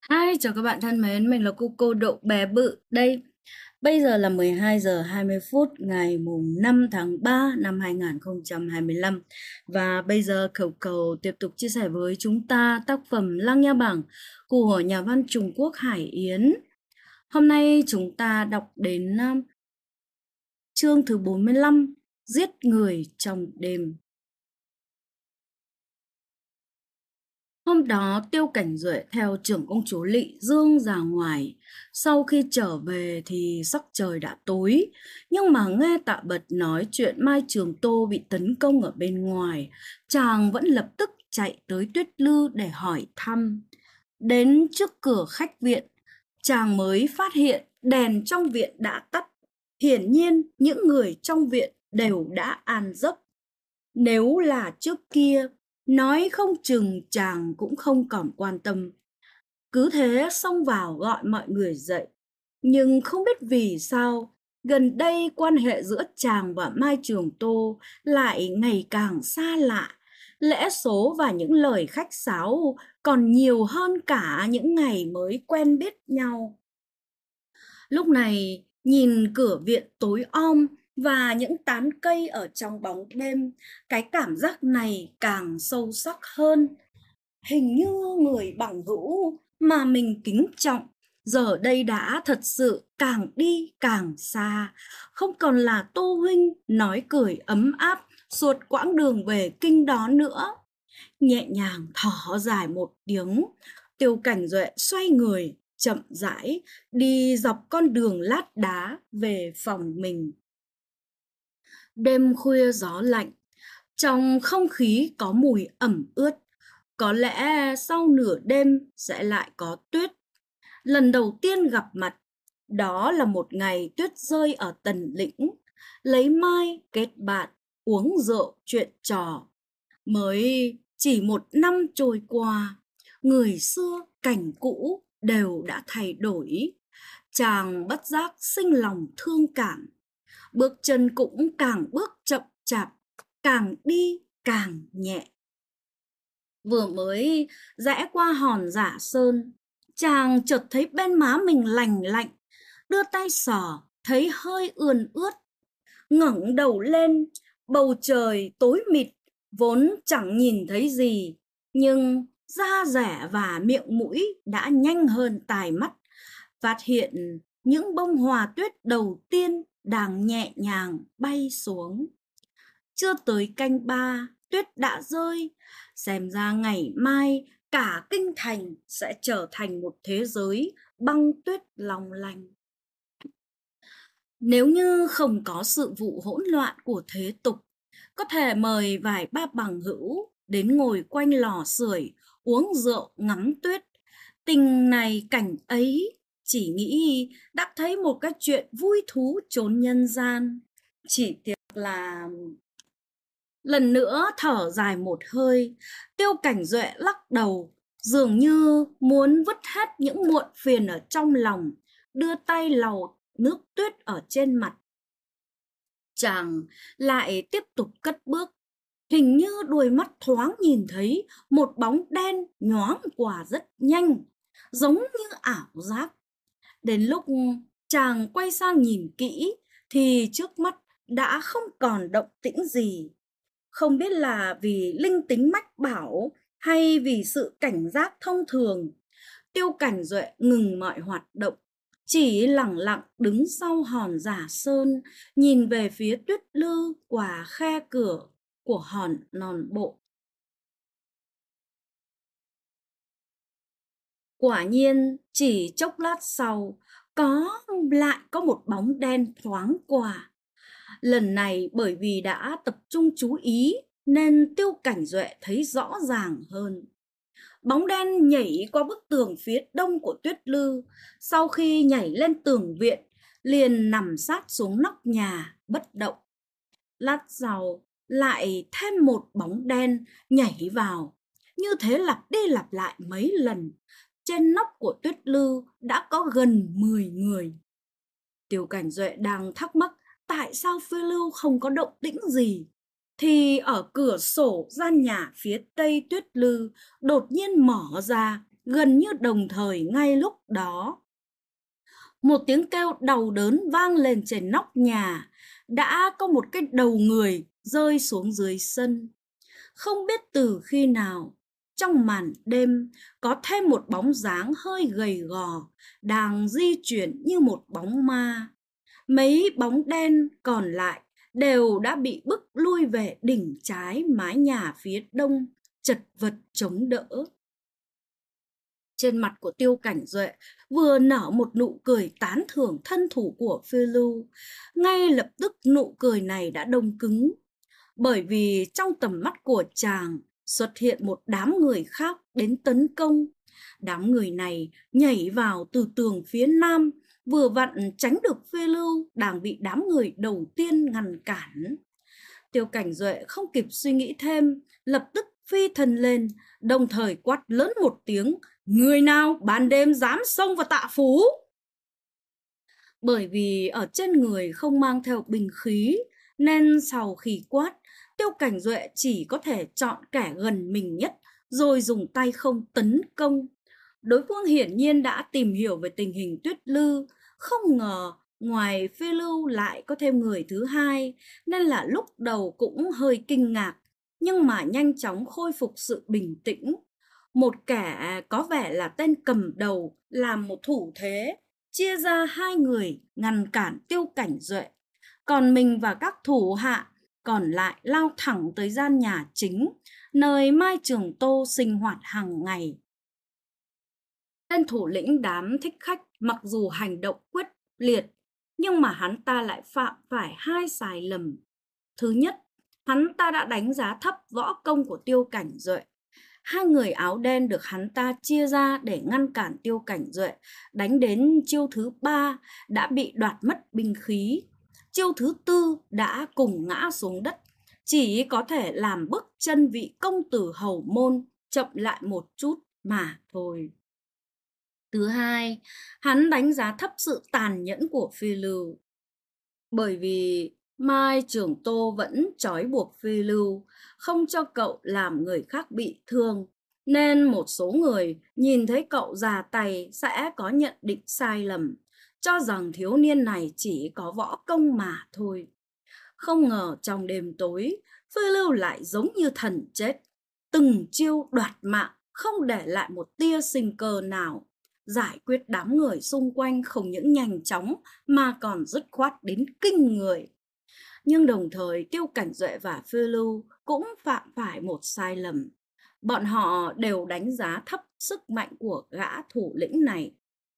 Hi, chào các bạn thân mến, mình là cô Độ bé bự đây. Bây giờ là 12 giờ 20 phút ngày mùng 5 tháng 3 năm 2025. Và bây giờ Cầu tiếp tục chia sẻ với chúng ta tác phẩm Lăng Nha Bảng của nhà văn Trung Quốc Hải Yến. Hôm nay chúng ta đọc đến chương thứ 45, Giết người trong đêm. Hôm đó Tiêu Cảnh Duệ theo trưởng công chúa Lị Dương ra ngoài. Sau khi trở về thì sắc trời đã tối. Nhưng mà nghe Tạ Bật nói chuyện Mai Trường Tô bị tấn công ở bên ngoài, chàng vẫn lập tức chạy tới Tuyết Lư để hỏi thăm. Đến trước cửa khách viện, chàng mới phát hiện đèn trong viện đã tắt. Hiển nhiên những người trong viện đều đã an giấc. Nếu là trước kia, nói không chừng chàng cũng không còn quan tâm. Cứ thế xông vào gọi mọi người dậy. Nhưng không biết vì sao, gần đây quan hệ giữa chàng và Mai Trường Tô lại ngày càng xa lạ. Lẽ số và những lời khách sáo còn nhiều hơn cả những ngày mới quen biết nhau. Lúc này, nhìn cửa viện tối om và những tán cây ở trong bóng đêm, cái cảm giác này càng sâu sắc hơn. Hình như người bằng hữu mà mình kính trọng giờ đây đã thật sự càng đi càng xa, không còn là Tô huynh nói cười ấm áp suốt quãng đường về kinh đó nữa. Nhẹ nhàng thở dài một tiếng, Tiêu Cảnh Duệ xoay người, chậm rãi đi dọc con đường lát đá về phòng mình. Đêm khuya gió lạnh, trong không khí có mùi ẩm ướt. Có lẽ sau nửa đêm sẽ lại có tuyết. Lần đầu tiên gặp mặt, đó là một ngày tuyết rơi ở Tần Lĩnh. Lấy mai kết bạn, uống rượu chuyện trò. Mới chỉ một năm trôi qua, người xưa cảnh cũ đều đã thay đổi. Chàng bất giác sinh lòng thương cảm. Bước chân cũng càng bước chậm chạp, càng đi càng nhẹ. Vừa mới rẽ qua hòn Giả Sơn, chàng chợt thấy bên má mình lành lạnh, đưa tay sờ, thấy hơi ươn ướt. Ngẩng đầu lên, bầu trời tối mịt, vốn chẳng nhìn thấy gì, nhưng da dẻ và miệng mũi đã nhanh hơn tai mắt, phát hiện những bông hoa tuyết đầu tiên đang nhẹ nhàng bay xuống. Chưa tới canh ba, tuyết đã rơi, xem ra ngày mai cả kinh thành sẽ trở thành một thế giới băng tuyết long lanh. Nếu như không có sự vụ hỗn loạn của thế tục, có thể mời vài ba bằng hữu đến ngồi quanh lò sưởi, uống rượu ngắm tuyết. Tình này cảnh ấy, chỉ nghĩ đã thấy một cái chuyện vui thú chốn nhân gian. Chỉ tiếc là lần nữa thở dài một hơi, Tiêu Cảnh Duệ lắc đầu, dường như muốn vứt hết những muộn phiền ở trong lòng, đưa tay lau nước tuyết ở trên mặt. Chàng lại tiếp tục cất bước, hình như đuôi mắt thoáng nhìn thấy một bóng đen nhoáng qua rất nhanh, giống như ảo giác. Đến lúc chàng quay sang nhìn kỹ thì trước mắt đã không còn động tĩnh gì. Không biết là vì linh tính mách bảo hay vì sự cảnh giác thông thường, Tiêu Cảnh Duệ ngừng mọi hoạt động, chỉ lặng lặng đứng sau hòn Giả Sơn, nhìn về phía Tuyết Lư qua khe cửa của hòn non bộ. Quả nhiên, chỉ chốc lát sau, lại có một bóng đen thoáng qua. Lần này bởi vì đã tập trung chú ý nên Tiêu Cảnh Duệ thấy rõ ràng hơn. Bóng đen nhảy qua bức tường phía đông của Tuyết Lư, sau khi nhảy lên tường viện, liền nằm sát xuống nóc nhà, bất động. Lát sau, lại thêm một bóng đen nhảy vào. Như thế lặp đi lặp lại mấy lần, trên nóc của Tuyết Lư đã có gần 10 người. Tiêu Cảnh Duệ đang thắc mắc tại sao phiêu lưu không có động tĩnh gì, thì ở cửa sổ gian nhà phía tây Tuyết Lư đột nhiên mở ra, gần như đồng thời ngay lúc đó. Một tiếng kêu đau đớn vang lên trên nóc nhà, đã có một cái đầu người rơi xuống dưới sân. Không biết từ khi nào, trong màn đêm có thêm một bóng dáng hơi gầy gò đang di chuyển như một bóng ma. Mấy bóng đen còn lại đều đã bị bức lui về đỉnh trái mái nhà phía đông, chật vật chống đỡ. Trên mặt của Tiêu Cảnh Duệ vừa nở một nụ cười tán thưởng thân thủ của phiêu lưu. Ngay lập tức nụ cười này đã đông cứng, bởi vì trong tầm mắt của chàng xuất hiện một đám người khác đến tấn công. Đám người này nhảy vào từ tường phía nam, vừa vặn tránh được phiêu lưu đang bị đám người đầu tiên ngăn cản. Tiêu Cảnh Duệ không kịp suy nghĩ thêm, lập tức phi thân lên, đồng thời quát lớn một tiếng: người nào ban đêm dám xông vào Tạ Phú? Bởi vì ở trên người không mang theo binh khí, nên sau khi quát, Tiêu Cảnh Duệ chỉ có thể chọn kẻ gần mình nhất, rồi dùng tay không tấn công. Đối phương hiển nhiên đã tìm hiểu về tình hình Tuyết Lư, không ngờ ngoài Phi Lưu lại có thêm người thứ hai, nên là lúc đầu cũng hơi kinh ngạc, nhưng mà nhanh chóng khôi phục sự bình tĩnh. Một kẻ có vẻ là tên cầm đầu làm một thủ thế, chia ra hai người ngăn cản Tiêu Cảnh Duệ, còn mình và các thủ hạ còn lại lao thẳng tới gian nhà chính, nơi Mai Trường Tô sinh hoạt hàng ngày. Tên thủ lĩnh đám thích khách mặc dù hành động quyết liệt, nhưng mà hắn ta lại phạm phải hai sai lầm. Thứ nhất, hắn ta đã đánh giá thấp võ công của Tiêu Cảnh Duệ. Hai người áo đen được hắn ta chia ra để ngăn cản Tiêu Cảnh Duệ, đánh đến chiêu thứ ba đã bị đoạt mất binh khí. Chiêu thứ tư đã cùng ngã xuống đất, chỉ có thể làm bước chân vị công tử hầu môn chậm lại một chút mà thôi. Thứ hai, hắn đánh giá thấp sự tàn nhẫn của Phi Lưu. Bởi vì Mai Trường Tô vẫn trói buộc Phi Lưu, không cho cậu làm người khác bị thương, nên một số người nhìn thấy cậu ra tay sẽ có nhận định sai lầm, cho rằng thiếu niên này chỉ có võ công mà thôi. Không ngờ trong đêm tối, Phi Lưu lại giống như thần chết, từng chiêu đoạt mạng, không để lại một tia sinh cơ nào. Giải quyết đám người xung quanh không những nhanh chóng mà còn dứt khoát đến kinh người. Nhưng đồng thời Tiêu Cảnh Duệ và Phi Lưu cũng phạm phải một sai lầm. Bọn họ đều đánh giá thấp sức mạnh của gã thủ lĩnh này.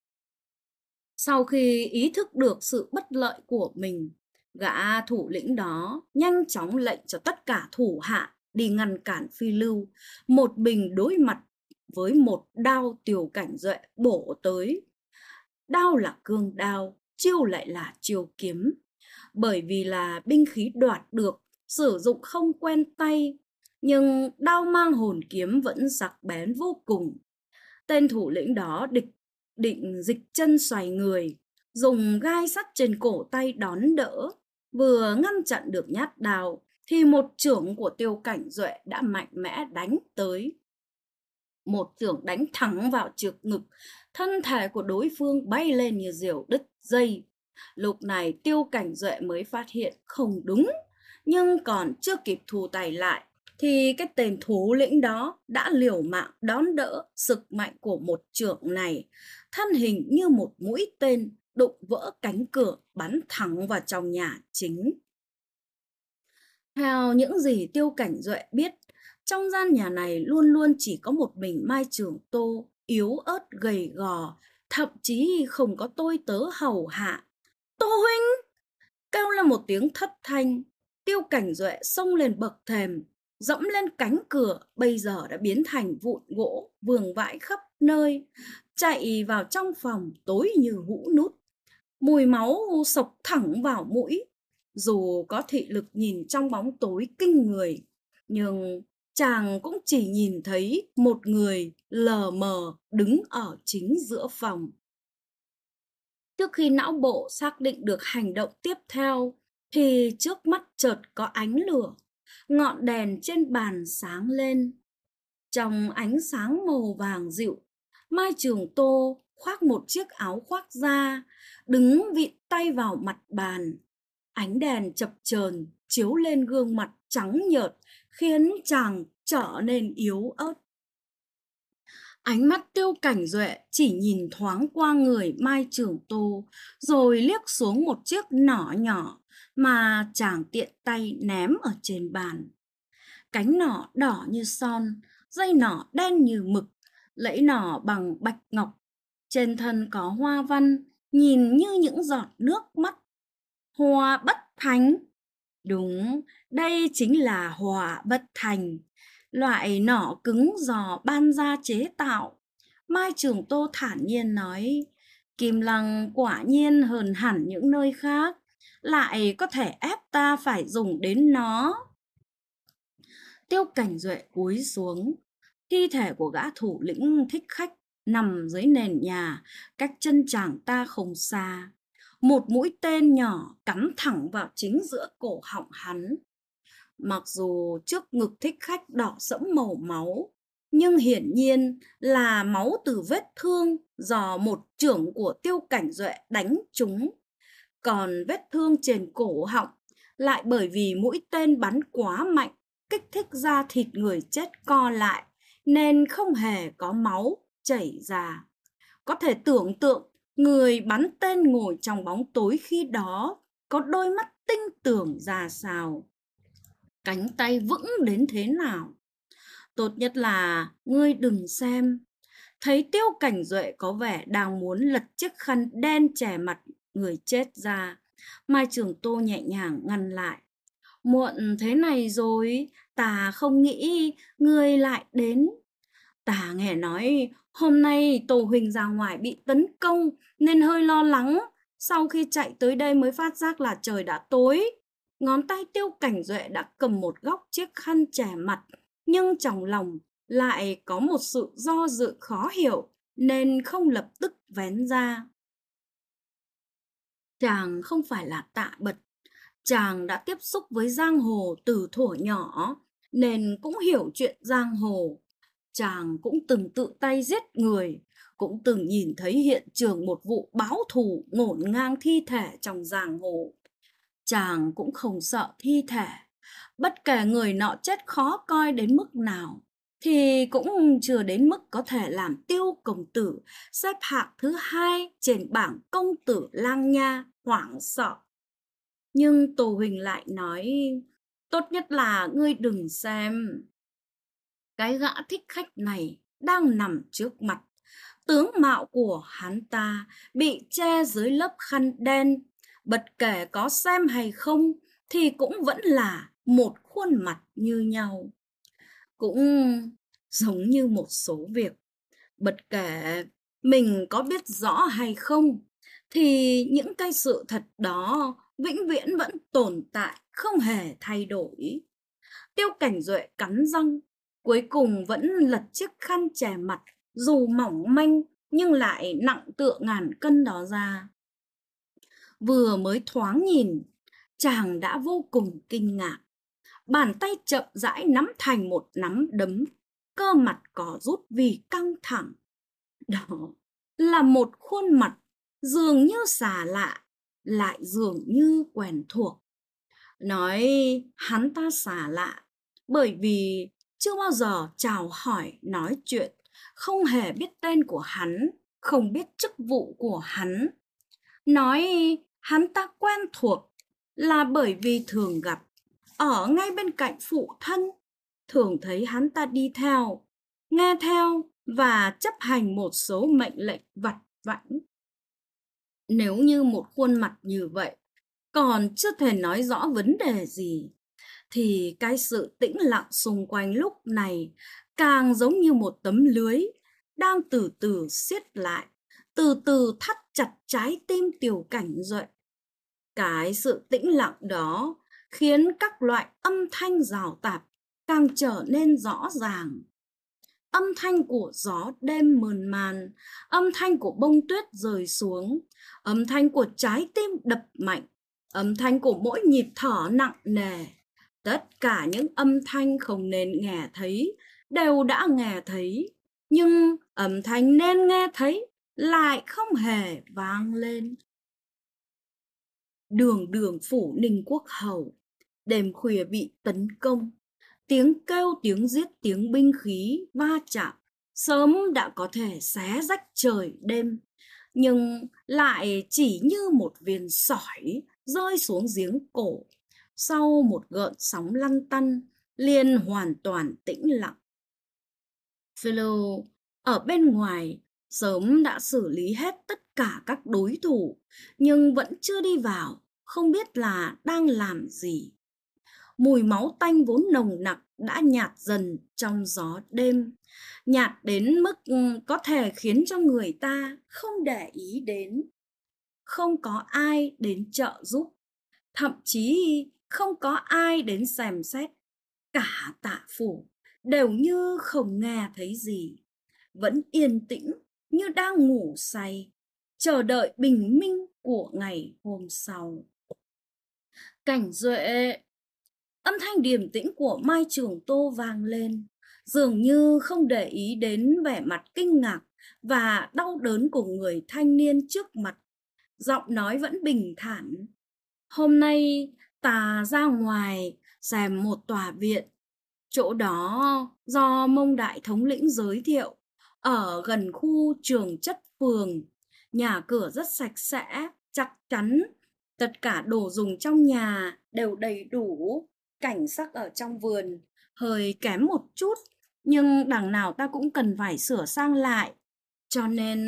Sau khi ý thức được sự bất lợi của mình, gã thủ lĩnh đó nhanh chóng lệnh cho tất cả thủ hạ đi ngăn cản Phi Lưu, một mình đối mặt với một đao Tiêu Cảnh Duệ bổ tới. Đao là cương đao, chiêu lại là chiêu kiếm. Bởi vì là binh khí đoạt được, sử dụng không quen tay, nhưng đao mang hồn kiếm vẫn sắc bén vô cùng. Tên thủ lĩnh đó định dịch chân xoay người, dùng gai sắt trên cổ tay đón đỡ. Vừa ngăn chặn được nhát đao, thì một chưởng của Tiêu Cảnh Duệ đã mạnh mẽ đánh tới. Một chưởng đánh thẳng vào trước ngực, thân thể của đối phương bay lên như diều đứt dây. Lúc này Tiêu Cảnh Duệ mới phát hiện không đúng, nhưng còn chưa kịp thu tay lại, thì cái tên thủ lĩnh đó đã liều mạng đón đỡ sức mạnh của một chưởng này. Thân hình như một mũi tên đụng vỡ cánh cửa, bắn thẳng vào trong nhà chính. Theo những gì Tiêu Cảnh Duệ biết, trong gian nhà này luôn luôn chỉ có một mình Mai Trường Tô, yếu ớt gầy gò, thậm chí không có tôi tớ hầu hạ. Tô huynh! Kêu lên một tiếng thất thanh, Tiêu Cảnh Duệ xông lên bậc thềm, dẫm lên cánh cửa bây giờ đã biến thành vụn gỗ vương vãi khắp nơi, chạy vào trong phòng tối như hũ nút. Mùi máu sộc thẳng vào mũi. Dù có thị lực nhìn trong bóng tối kinh người, nhưng chàng cũng chỉ nhìn thấy một người lờ mờ đứng ở chính giữa phòng. Trước khi não bộ xác định được hành động tiếp theo, thì trước mắt chợt có ánh lửa, ngọn đèn trên bàn sáng lên. Trong ánh sáng màu vàng dịu, Mai Trường Tô khoác một chiếc áo khoác da, đứng vịn tay vào mặt bàn. Ánh đèn chập chờn chiếu lên gương mặt trắng nhợt, khiến chàng trở nên yếu ớt. Ánh mắt Tiêu Cảnh Duệ chỉ nhìn thoáng qua người Mai Trường Tô, rồi liếc xuống một chiếc nỏ nhỏ mà chàng tiện tay ném ở trên bàn. Cánh nỏ đỏ như son, dây nỏ đen như mực, lẫy nỏ bằng bạch ngọc. Trên thân có hoa văn, nhìn như những giọt nước mắt. Hoa bất thành. Đúng, đây chính là hỏa bất thành, loại nỏ cứng do ban gia chế tạo. Mai Trường Tô thản nhiên nói, Kim Lăng quả nhiên hơn hẳn những nơi khác, lại có thể ép ta phải dùng đến nó. Tiêu Cảnh Duệ cúi xuống, thi thể của gã thủ lĩnh Thích Khách nằm dưới nền nhà, cách chân chàng ta không xa. Một mũi tên nhỏ cắm thẳng vào chính giữa cổ họng hắn. Mặc dù trước ngực Thích Khách đỏ sẫm màu máu, nhưng hiển nhiên là máu từ vết thương do một chưởng của Tiêu Cảnh Duệ đánh trúng. Còn vết thương trên cổ họng lại bởi vì mũi tên bắn quá mạnh, kích thích da thịt người chết co lại, nên không hề có máu chảy ra. Có thể tưởng tượng người bắn tên ngồi trong bóng tối khi đó có đôi mắt tinh tường ra sao, cánh tay vững đến thế nào. Tốt nhất là ngươi đừng xem. Thấy Tiêu Cảnh Duệ có vẻ đang muốn lật chiếc khăn đen che mặt người chết ra, Mai Trường Tô nhẹ nhàng ngăn lại. Muộn thế này rồi, ta không nghĩ ngươi lại đến. Ta nghe nói hôm nay Tô Huỳnh ra ngoài bị tấn công nên hơi lo lắng. Sau khi chạy tới đây mới phát giác là trời đã tối. Ngón tay Tiêu Cảnh Duệ đã cầm một góc chiếc khăn che mặt, nhưng trong lòng lại có một sự do dự khó hiểu nên không lập tức vén ra. Chàng không phải là Tạ Bật, chàng đã tiếp xúc với giang hồ từ thuở nhỏ nên cũng hiểu chuyện giang hồ. Chàng cũng từng tự tay giết người, cũng từng nhìn thấy hiện trường một vụ báo thù ngổn ngang thi thể trong giang hồ. Chàng cũng không sợ thi thể, bất kể người nọ chết khó coi đến mức nào, thì cũng chưa đến mức có thể làm Tiêu công tử xếp hạng thứ 2 trên bảng công tử Lang Nha hoảng sợ. Nhưng Tô Huỳnh lại nói, tốt nhất là ngươi đừng xem. Cái gã Thích Khách này đang nằm trước mặt. Tướng mạo của hắn ta bị che dưới lớp khăn đen. Bất kể có xem hay không thì cũng vẫn là một khuôn mặt như nhau. Cũng giống như một số việc, bất kể mình có biết rõ hay không thì những cái sự thật đó vĩnh viễn vẫn tồn tại, không hề thay đổi. Tiêu Cảnh Duệ cắn răng, cuối cùng vẫn lật chiếc khăn che mặt, dù mỏng manh nhưng lại nặng tựa ngàn cân đó ra. Vừa mới thoáng nhìn, chàng đã vô cùng kinh ngạc. Bàn tay chậm rãi nắm thành một nắm đấm, cơ mặt có rút vì căng thẳng. Đó là một khuôn mặt dường như xa lạ, lại dường như quen thuộc. Nói hắn ta xa lạ bởi vì chưa bao giờ chào hỏi nói chuyện, không hề biết tên của hắn, không biết chức vụ của hắn. Nói hắn ta quen thuộc là bởi vì thường gặp ở ngay bên cạnh phụ thân, thường thấy hắn ta đi theo, nghe theo và chấp hành một số mệnh lệnh vặt vãnh. Nếu như một khuôn mặt như vậy còn chưa thể nói rõ vấn đề gì, thì cái sự tĩnh lặng xung quanh lúc này càng giống như một tấm lưới đang từ từ siết lại, từ từ thắt chặt trái tim Tiêu Cảnh Duệ. Cái sự tĩnh lặng đó khiến các loại âm thanh rào tạp càng trở nên rõ ràng. Âm thanh của gió đêm mơn man, âm thanh của bông tuyết rơi xuống, âm thanh của trái tim đập mạnh, âm thanh của mỗi nhịp thở nặng nề. Tất cả những âm thanh không nên nghe thấy đều đã nghe thấy. nhưng âm thanh nên nghe thấy lại không hề vang lên. Đường đường phủ Ninh Quốc Hầu, đêm khuya bị tấn công, tiếng kêu, tiếng giết, tiếng binh khí va chạm sớm đã có thể xé rách trời đêm, nhưng lại chỉ như một viên sỏi rơi xuống giếng cổ, sau một gợn sóng lăn tăn liền hoàn toàn tĩnh lặng. Philo ở bên ngoài sớm đã xử lý hết tất cả các đối thủ, nhưng vẫn chưa đi vào, không biết là đang làm gì. Mùi máu tanh vốn nồng nặc đã nhạt dần trong gió đêm, nhạt đến mức có thể khiến cho người ta không để ý đến. Không có ai đến trợ giúp, thậm chí không có ai đến xem xét. Cả Tạ Phủ đều như không nghe thấy gì, vẫn yên tĩnh như đang ngủ say, chờ đợi bình minh của ngày hôm sau. Cảnh Duệ! Âm thanh điềm tĩnh của Mai Trường Tô vang lên, dường như không để ý đến vẻ mặt kinh ngạc và đau đớn của người thanh niên trước mặt. Giọng nói vẫn bình thản. Hôm nay ta ra ngoài xem một tòa viện. Chỗ đó do Mông Đại thống lĩnh giới thiệu, ở gần khu Trường Chất phường. Nhà cửa rất sạch sẽ, chắc chắn. Tất cả đồ dùng trong nhà đều đầy đủ. Cảnh sắc ở trong vườn hơi kém một chút, nhưng đằng nào ta cũng cần phải sửa sang lại. Cho nên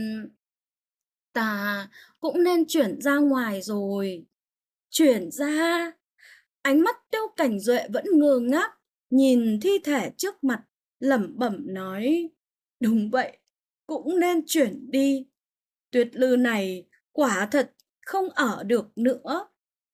ta cũng nên chuyển ra ngoài rồi. Chuyển ra? Ánh mắt Tiêu Cảnh Duệ vẫn ngơ ngác, nhìn thi thể trước mặt, lẩm bẩm nói, đúng vậy, cũng nên chuyển đi. Tuyết Lư này quả thật không ở được nữa.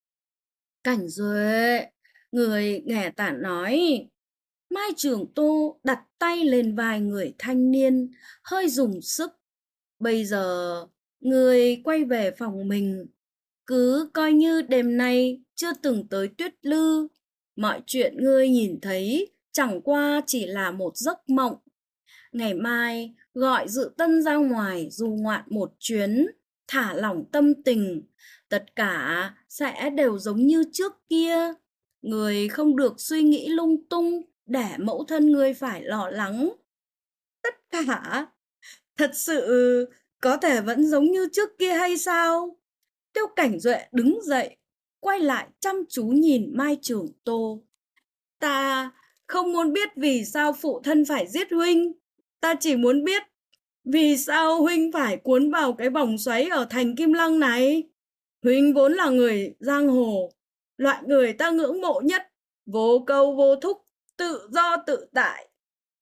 Cảnh Duệ, người nghe ta nói. Mai Trường Tô đặt tay lên vai người thanh niên, hơi dùng sức. Bây giờ, người quay về phòng mình, cứ coi như đêm nay chưa từng tới Tuyết Lư. Mọi chuyện ngươi nhìn thấy chẳng qua chỉ là một giấc mộng. Ngày mai gọi Dự Tân ra ngoài du ngoạn một chuyến, thả lỏng tâm tình. Tất cả sẽ đều giống như trước kia. Người không được suy nghĩ lung tung để mẫu thân ngươi phải lo lắng. Tất cả thật sự có thể vẫn giống như trước kia hay sao? Tiêu Cảnh Duệ đứng dậy, quay lại chăm chú nhìn Mai Trường Tô. Ta không muốn biết vì sao phụ thân phải giết huynh. Ta chỉ muốn biết vì sao huynh phải cuốn vào cái vòng xoáy ở thành Kim Lăng này. Huynh vốn là người giang hồ, loại người ta ngưỡng mộ nhất, vô câu vô thúc, tự do tự tại.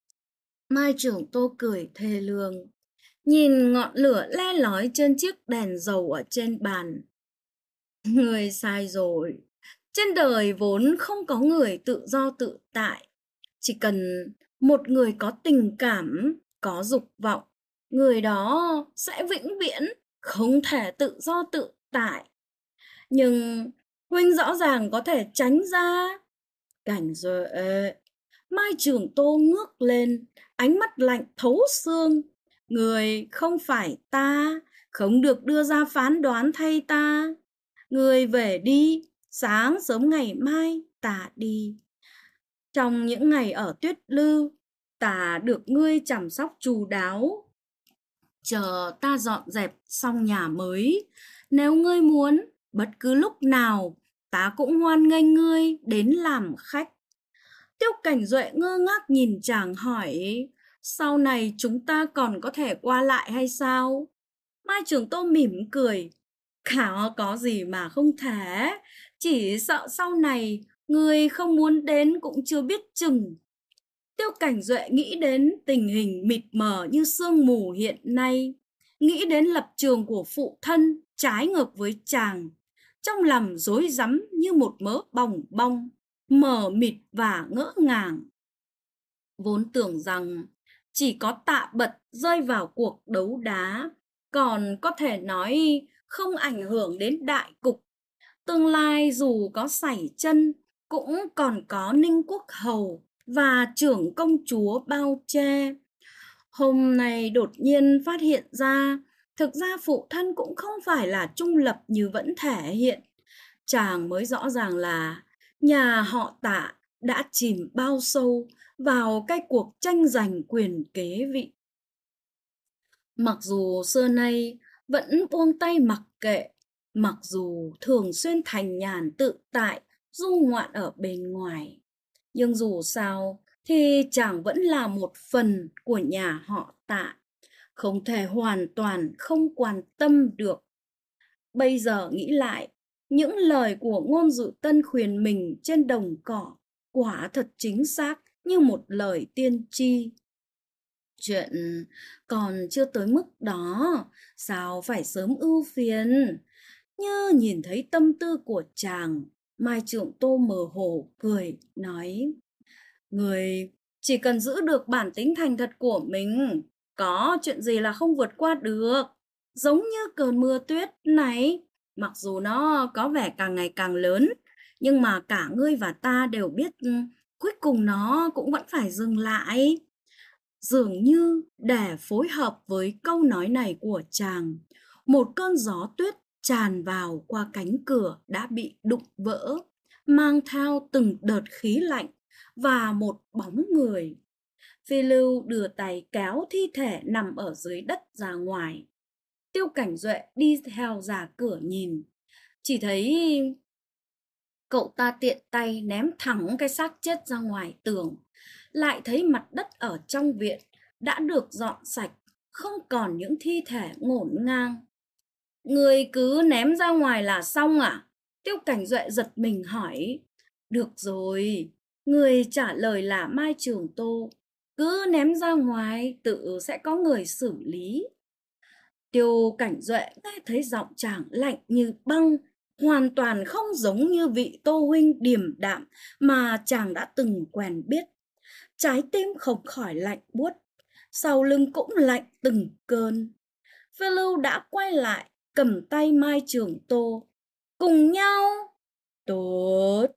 Mai Trường Tô cười thê lương, nhìn ngọn lửa le lói trên chiếc đèn dầu ở trên bàn. Người sai rồi. Trên đời vốn không có người tự do tự tại. Chỉ cần một người có tình cảm, có dục vọng, người đó sẽ vĩnh viễn không thể tự do tự tại. Nhưng huynh rõ ràng có thể tránh ra. Cảnh Duệ! Mai Trường Tô ngước lên, ánh mắt lạnh thấu xương. Người không phải ta, không được đưa ra phán đoán thay ta. Người về đi, sáng sớm ngày mai ta đi. Trong những ngày ở Tuyết Lư, ta được ngươi chăm sóc chu đáo. Chờ ta dọn dẹp xong nhà mới, nếu ngươi muốn, bất cứ lúc nào, ta cũng hoan nghênh ngươi đến làm khách. Tiêu Cảnh Duệ ngơ ngác nhìn chàng hỏi, sau này chúng ta còn có thể qua lại hay sao? Mai Trường Tô mỉm cười, có gì mà không thể, chỉ sợ sau này người không muốn đến cũng chưa biết chừng. Tiêu Cảnh Duệ nghĩ đến tình hình mịt mờ như sương mù hiện nay, nghĩ đến lập trường của phụ thân trái ngược với chàng, trong lòng rối rắm như một mớ bòng bong, mờ mịt và ngỡ ngàng. Vốn tưởng rằng chỉ có Tạ Bật rơi vào cuộc đấu đá, còn có thể nói không ảnh hưởng đến đại cục. Tương lai dù có sảy chân, cũng còn có Ninh Quốc Hầu và trưởng công chúa bao che. Hôm nay đột nhiên phát hiện ra, thực ra phụ thân cũng không phải là trung lập như vẫn thể hiện. Chàng mới rõ ràng là nhà họ Tạ đã chìm bao sâu vào cái cuộc tranh giành quyền kế vị. Mặc dù xưa nay vẫn buông tay mặc kệ, mặc dù thường xuyên thành nhàn tự tại, du ngoạn ở bên ngoài, nhưng dù sao thì chàng vẫn là một phần của nhà họ Tạ, không thể hoàn toàn không quan tâm được. Bây giờ nghĩ lại, những lời của Ngôn Dụ Tân khuyên mình trên đồng cỏ quả thật chính xác như một lời tiên tri. Chuyện còn chưa tới mức đó, sao phải sớm ưu phiền? Như nhìn thấy tâm tư của chàng, Mai Trưởng Tô mơ hồ cười, nói: Người chỉ cần giữ được bản tính thành thật của mình, có chuyện gì là không vượt qua được. Giống như cơn mưa tuyết này, mặc dù nó có vẻ càng ngày càng lớn, nhưng mà cả ngươi và ta đều biết cuối cùng nó cũng vẫn phải dừng lại. Dường như để phối hợp với câu nói này của chàng, một cơn gió tuyết tràn vào qua cánh cửa đã bị đụng vỡ, mang theo từng đợt khí lạnh và một bóng người. Phi Lưu đưa tay kéo thi thể nằm ở dưới đất ra ngoài. Tiêu Cảnh Duệ đi theo ra cửa nhìn, chỉ thấy cậu ta tiện tay ném thẳng cái xác chết ra ngoài tường, lại thấy mặt đất ở trong viện đã được dọn sạch, không còn những thi thể ngổn ngang. Người cứ ném ra ngoài là xong à? Tiêu Cảnh Duệ giật mình hỏi. Được rồi, người trả lời là Mai Trường Tô. Cứ ném ra ngoài, tự sẽ có người xử lý. Tiêu Cảnh Duệ nghe thấy giọng chàng lạnh như băng, hoàn toàn không giống như vị Tô huynh điềm đạm mà chàng đã từng quen biết. Trái tim không khỏi lạnh buốt, sau lưng cũng lạnh từng cơn. Phi Lưu đã quay lại, cầm tay Mai Trường Tô. Cùng nhau. Tốt.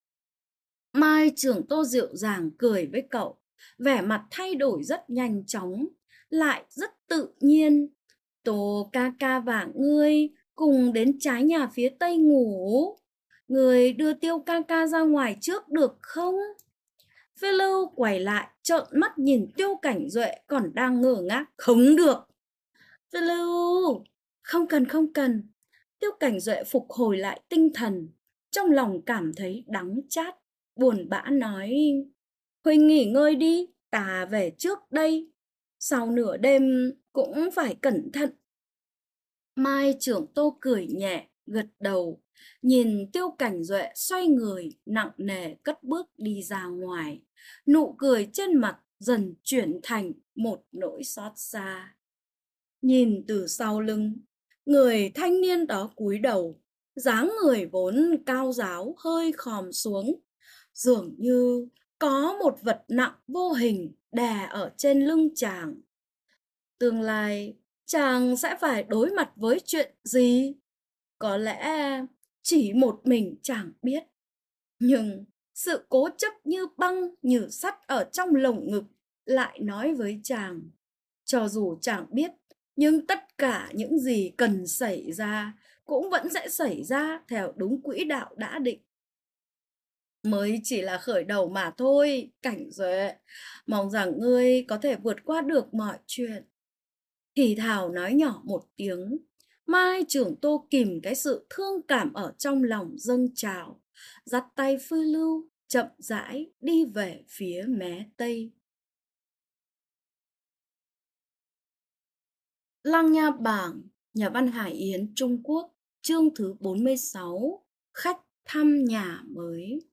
Mai Trường Tô dịu dàng cười với cậu, vẻ mặt thay đổi rất nhanh chóng, lại rất tự nhiên. Tô ca ca và ngươi cùng đến trái nhà phía tây ngủ. Ngươi đưa Tiêu ca ca ra ngoài trước được không? Phi Lưu quay lại, trợn mắt nhìn Tiêu Cảnh Duệ còn đang ngơ ngác. Không được. Phi Lưu, không cần không cần. Tiêu Cảnh Duệ phục hồi lại tinh thần, trong lòng cảm thấy đắng chát, buồn bã nói: Huynh nghỉ ngơi đi, ta về trước đây. Sau nửa đêm cũng phải cẩn thận. Mai Trưởng Tô cười nhẹ, gật đầu, nhìn Tiêu Cảnh Duệ xoay người, nặng nề cất bước đi ra ngoài. Nụ cười trên mặt dần chuyển thành một nỗi xót xa. Nhìn từ sau lưng, người thanh niên đó cúi đầu, dáng người vốn cao ráo hơi khòm xuống, dường như có một vật nặng vô hình đè ở trên lưng chàng. Tương lai chàng sẽ phải đối mặt với chuyện gì? Có lẽ chỉ một mình chàng biết. Nhưng sự cố chấp như băng như sắt ở trong lồng ngực lại nói với chàng, cho dù chàng biết, nhưng tất cả những gì cần xảy ra cũng vẫn sẽ xảy ra theo đúng quỹ đạo đã định. Mới chỉ là khởi đầu mà thôi, Cảnh Duệ. Mong rằng ngươi có thể vượt qua được mọi chuyện. Thì thào nói nhỏ một tiếng. Mai Trưởng Tô kìm cái sự thương cảm ở trong lòng dâng trào, dắt tay Phi Lưu chậm rãi đi về phía mé tây. Lăng Nha Bảng, nhà văn Hải Yến, Trung Quốc, chương thứ 46, khách thăm nhà mới.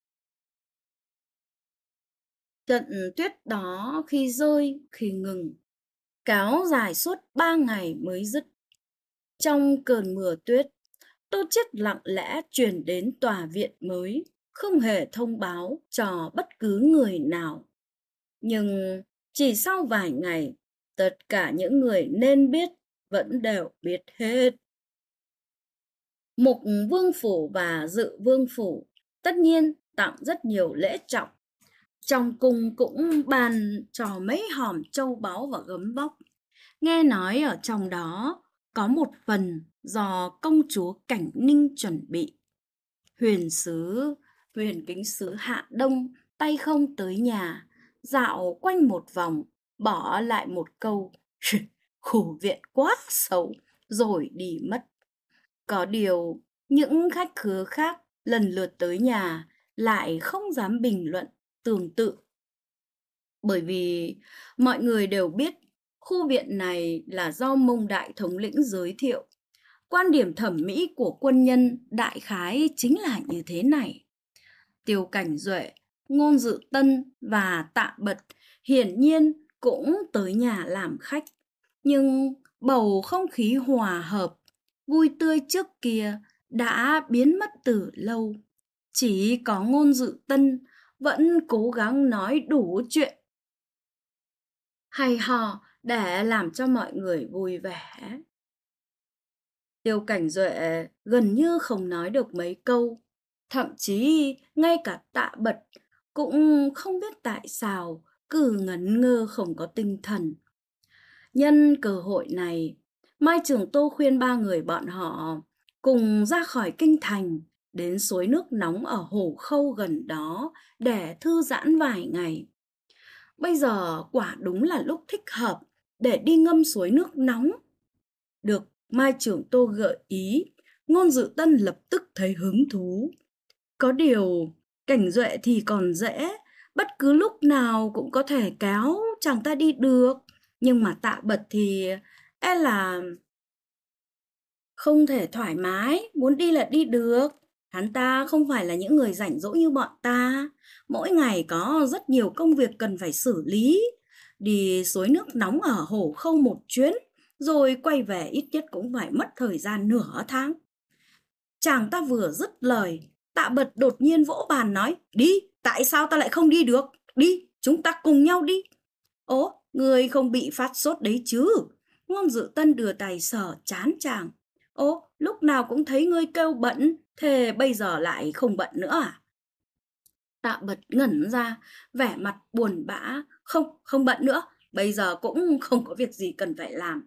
Trận tuyết đó khi rơi, khi ngừng, kéo dài suốt 3 ngày mới dứt. Trong cơn mưa tuyết, Tô Chiết lặng lẽ chuyển đến tòa viện mới, không hề thông báo cho bất cứ người nào. Nhưng chỉ sau vài ngày, tất cả những người nên biết vẫn đều biết hết. Mục vương phủ và dự vương phủ tất nhiên tặng rất nhiều lễ trọng. Trong cung cũng bàn trò mấy hòm châu báu và gấm vóc. Nghe nói ở trong đó có một phần do công chúa Cảnh Ninh chuẩn bị. Huyền sứ, huyền kính sứ Hạ Đông tay không tới nhà, dạo quanh một vòng, bỏ lại một câu: "Khu viện quá xấu", rồi đi mất. Có điều, những khách khứa khác lần lượt tới nhà lại không dám bình luận tương tự. Bởi vì mọi người đều biết khu viện này là do Mông Đại thống lĩnh giới thiệu. Quan điểm thẩm mỹ của quân nhân đại khái chính là như thế này. Tiêu Cảnh Duệ, Ngôn Dự Tân và Tạ Bật hiển nhiên cũng tới nhà làm khách. Nhưng bầu không khí hòa hợp, vui tươi trước kia đã biến mất từ lâu. Chỉ có Ngôn Dự Tân vẫn cố gắng nói đủ chuyện hay ho để làm cho mọi người vui vẻ. Tiêu Cảnh Duệ gần như không nói được mấy câu, thậm chí ngay cả Tạ Bật cũng không biết tại sao cứ ngẩn ngơ không có tinh thần. Nhân cơ hội này, Mai Trường Tô khuyên ba người bọn họ cùng ra khỏi kinh thành, đến suối nước nóng ở Hồ Khâu gần đó để thư giãn vài ngày. Bây giờ quả đúng là lúc thích hợp để đi ngâm suối nước nóng. Được Mai Trường Tô gợi ý, Ngôn Dự Tân lập tức thấy hứng thú. Có điều, Cảnh Duệ thì còn dễ, bất cứ lúc nào cũng có thể kéo chàng ta đi được. Nhưng mà Tạ Bật thì e là không thể thoải mái, muốn đi là đi được. Hắn ta không phải là những người rảnh rỗi như bọn ta. Mỗi ngày có rất nhiều công việc cần phải xử lý. Đi suối nước nóng ở Hồ Khâu một chuyến, rồi quay về ít nhất cũng phải mất thời gian nửa tháng. Chàng ta vừa dứt lời, Tạ Bật đột nhiên vỗ bàn nói: "Đi, tại sao ta lại không đi được? Đi, chúng ta cùng nhau đi." "Ố, người không bị phát sốt đấy chứ?" Ngôn Dự Tân đưa tay sờ chán chàng. "Ố, lúc nào cũng thấy ngươi kêu bận, thế bây giờ lại không bận nữa à?" Tạ Bật ngẩn ra, vẻ mặt buồn bã. Không bận nữa, bây giờ cũng không có việc gì cần phải làm."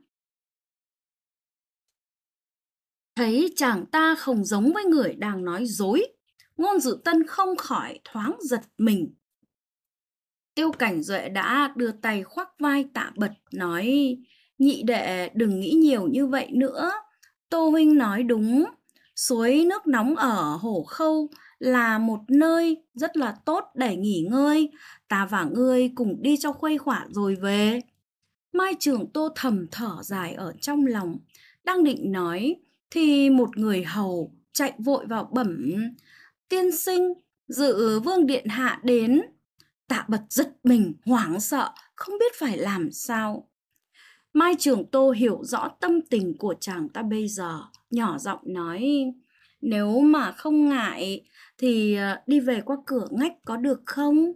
Thấy chàng ta không giống với người đang nói dối, Ngôn Dự Tân không khỏi thoáng giật mình. Tiêu Cảnh Duệ đã đưa tay khoác vai Tạ Bật nói: "Nhị đệ đừng nghĩ nhiều như vậy nữa. Tô huynh nói đúng, suối nước nóng ở Hồ Khâu là một nơi rất là tốt để nghỉ ngơi. Ta và ngươi cùng đi cho khuây khỏa rồi về." Mai Trường Tô thầm thở dài ở trong lòng, đang định nói thì một người hầu chạy vội vào bẩm: "Tiên sinh, dự vương điện hạ đến." Tạ Bật giật mình, hoảng sợ, không biết phải làm sao. Mai Trường Tô hiểu rõ tâm tình của chàng ta bây giờ, nhỏ giọng nói: "Nếu mà không ngại thì đi về qua cửa ngách có được không?"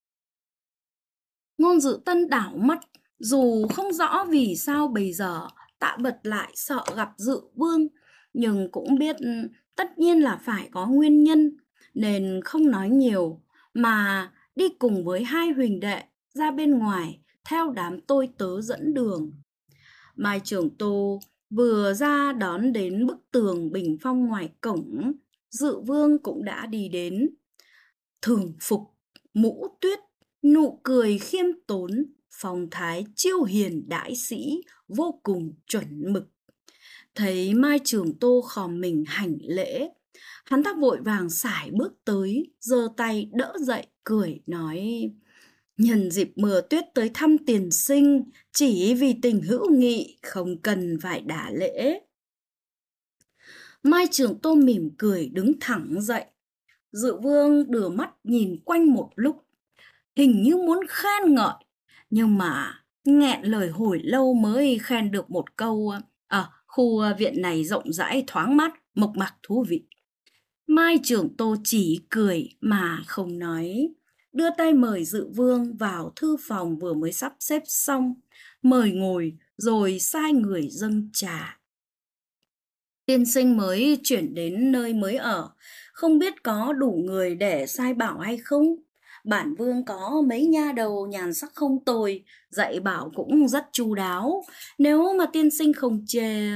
Ngôn Dự Tân đảo mắt, dù không rõ vì sao bây giờ Tạ Bật lại sợ gặp Dự Vương, nhưng cũng biết tất nhiên là phải có nguyên nhân, nên không nói nhiều, mà đi cùng với hai huỳnh đệ ra bên ngoài theo đám tôi tớ dẫn đường. Mai Trường Tô vừa ra đón đến bức tường bình phong ngoài cổng, Dự Vương cũng đã đi đến. Thường phục, mũ tuyết, nụ cười khiêm tốn, phong thái chiêu hiền đại sĩ, vô cùng chuẩn mực. Thấy Mai Trường Tô khom mình hành lễ, hắn ta vội vàng sải bước tới, giơ tay đỡ dậy, cười nói: "Nhân dịp mưa tuyết tới thăm tiền sinh, chỉ vì tình hữu nghị, không cần phải đả lễ." Mai Trường Tô mỉm cười đứng thẳng dậy. Dự Vương đưa mắt nhìn quanh một lúc, hình như muốn khen ngợi, nhưng mà nghẹn lời hồi lâu mới khen được một câu: "Khu viện này rộng rãi, thoáng mát, mộc mạc thú vị." Mai Trường Tô chỉ cười mà không nói, đưa tay mời Dự Vương vào thư phòng vừa mới sắp xếp xong, mời ngồi rồi sai người dâng trà. Tiên sinh mới chuyển đến nơi mới ở, không biết có đủ người để sai bảo hay không? Bản vương có mấy nha đầu nhàn sắc không tồi, dạy bảo cũng rất chu đáo. Nếu mà tiên sinh không chê...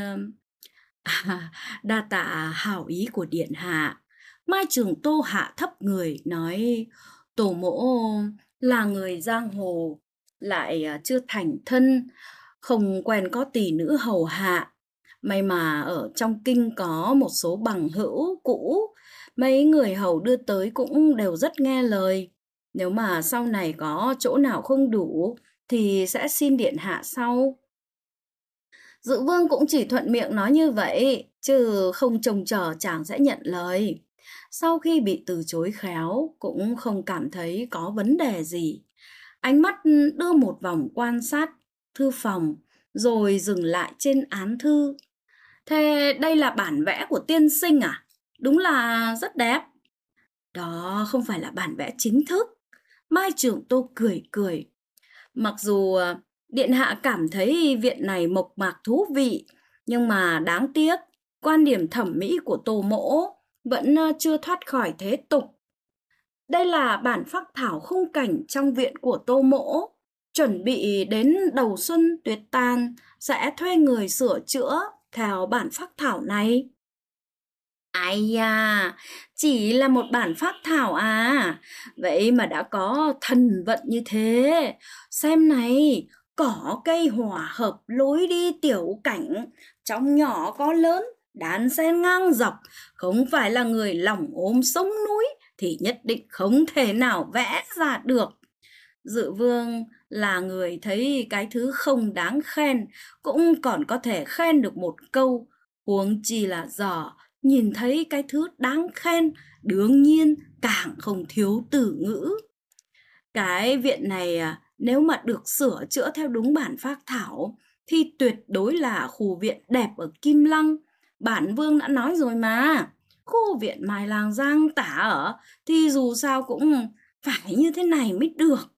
Đa tạ hảo ý của điện hạ. Mai Trường Tô hạ thấp người nói, tổ mẫu là người giang hồ, lại chưa thành thân, không quen có tỷ nữ hầu hạ. May mà ở trong kinh có một số bằng hữu cũ, mấy người hầu đưa tới cũng đều rất nghe lời. Nếu mà sau này có chỗ nào không đủ thì sẽ xin điện hạ sau. Dự vương cũng chỉ thuận miệng nói như vậy, chứ không trông chờ chàng sẽ nhận lời. Sau khi bị từ chối khéo, cũng không cảm thấy có vấn đề gì. Ánh mắt đưa một vòng quan sát thư phòng, rồi dừng lại trên án thư. Thế đây là bản vẽ của tiên sinh à? Đúng là rất đẹp. Đó không phải là bản vẽ chính thức. Mai Trường Tô cười cười. Mặc dù điện hạ cảm thấy viện này mộc mạc thú vị, nhưng mà đáng tiếc, quan điểm thẩm mỹ của Tô mỗ vẫn chưa thoát khỏi thế tục. Đây là bản phác thảo khung cảnh trong viện của Tô mỗ, chuẩn bị đến đầu xuân tuyệt tàn sẽ thuê người sửa chữa theo bản phác thảo này. Ai da, chỉ là một bản phác thảo à, vậy mà đã có thần vận như thế. Xem này, cỏ cây hòa hợp lối đi tiểu cảnh, trong nhỏ có lớn, đan xen ngang dọc, không phải là người lòng ôm sông núi thì nhất định không thể nào vẽ ra được. Dự vương là người thấy cái thứ không đáng khen, cũng còn có thể khen được một câu, huống chi là giờ nhìn thấy cái thứ đáng khen, đương nhiên càng không thiếu từ ngữ. Cái viện này nếu mà được sửa chữa theo đúng bản phác thảo thì tuyệt đối là khu viện đẹp ở Kim Lăng. Bản vương đã nói rồi mà, khu viện Mai Lang Giang tả ở thì dù sao cũng phải như thế này mới được.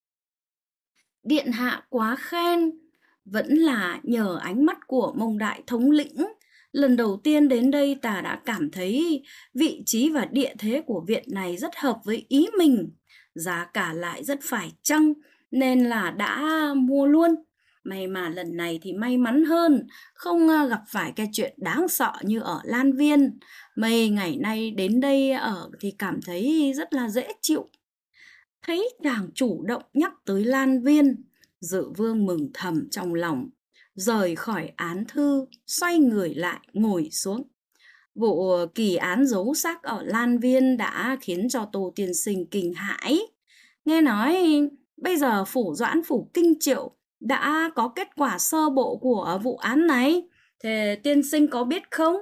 Điện hạ quá khen, vẫn là nhờ ánh mắt của Mông Đại thống lĩnh. Lần đầu tiên đến đây ta đã cảm thấy vị trí và địa thế của viện này rất hợp với ý mình. Giá cả lại rất phải chăng, nên là đã mua luôn. May mà lần này thì may mắn hơn, không gặp phải cái chuyện đáng sợ như ở Lan Viên. Mấy ngày nay đến đây ở thì cảm thấy rất là dễ chịu. Thấy chàng chủ động nhắc tới Lan Viên, Dự vương mừng thầm trong lòng, rời khỏi án thư, xoay người lại ngồi xuống. Vụ kỳ án giấu xác ở Lan Viên đã khiến cho Tô tiên sinh kinh hãi. Nghe nói bây giờ phủ Doãn phủ Kinh Triệu đã có kết quả sơ bộ của vụ án này. Thế tiên sinh có biết không?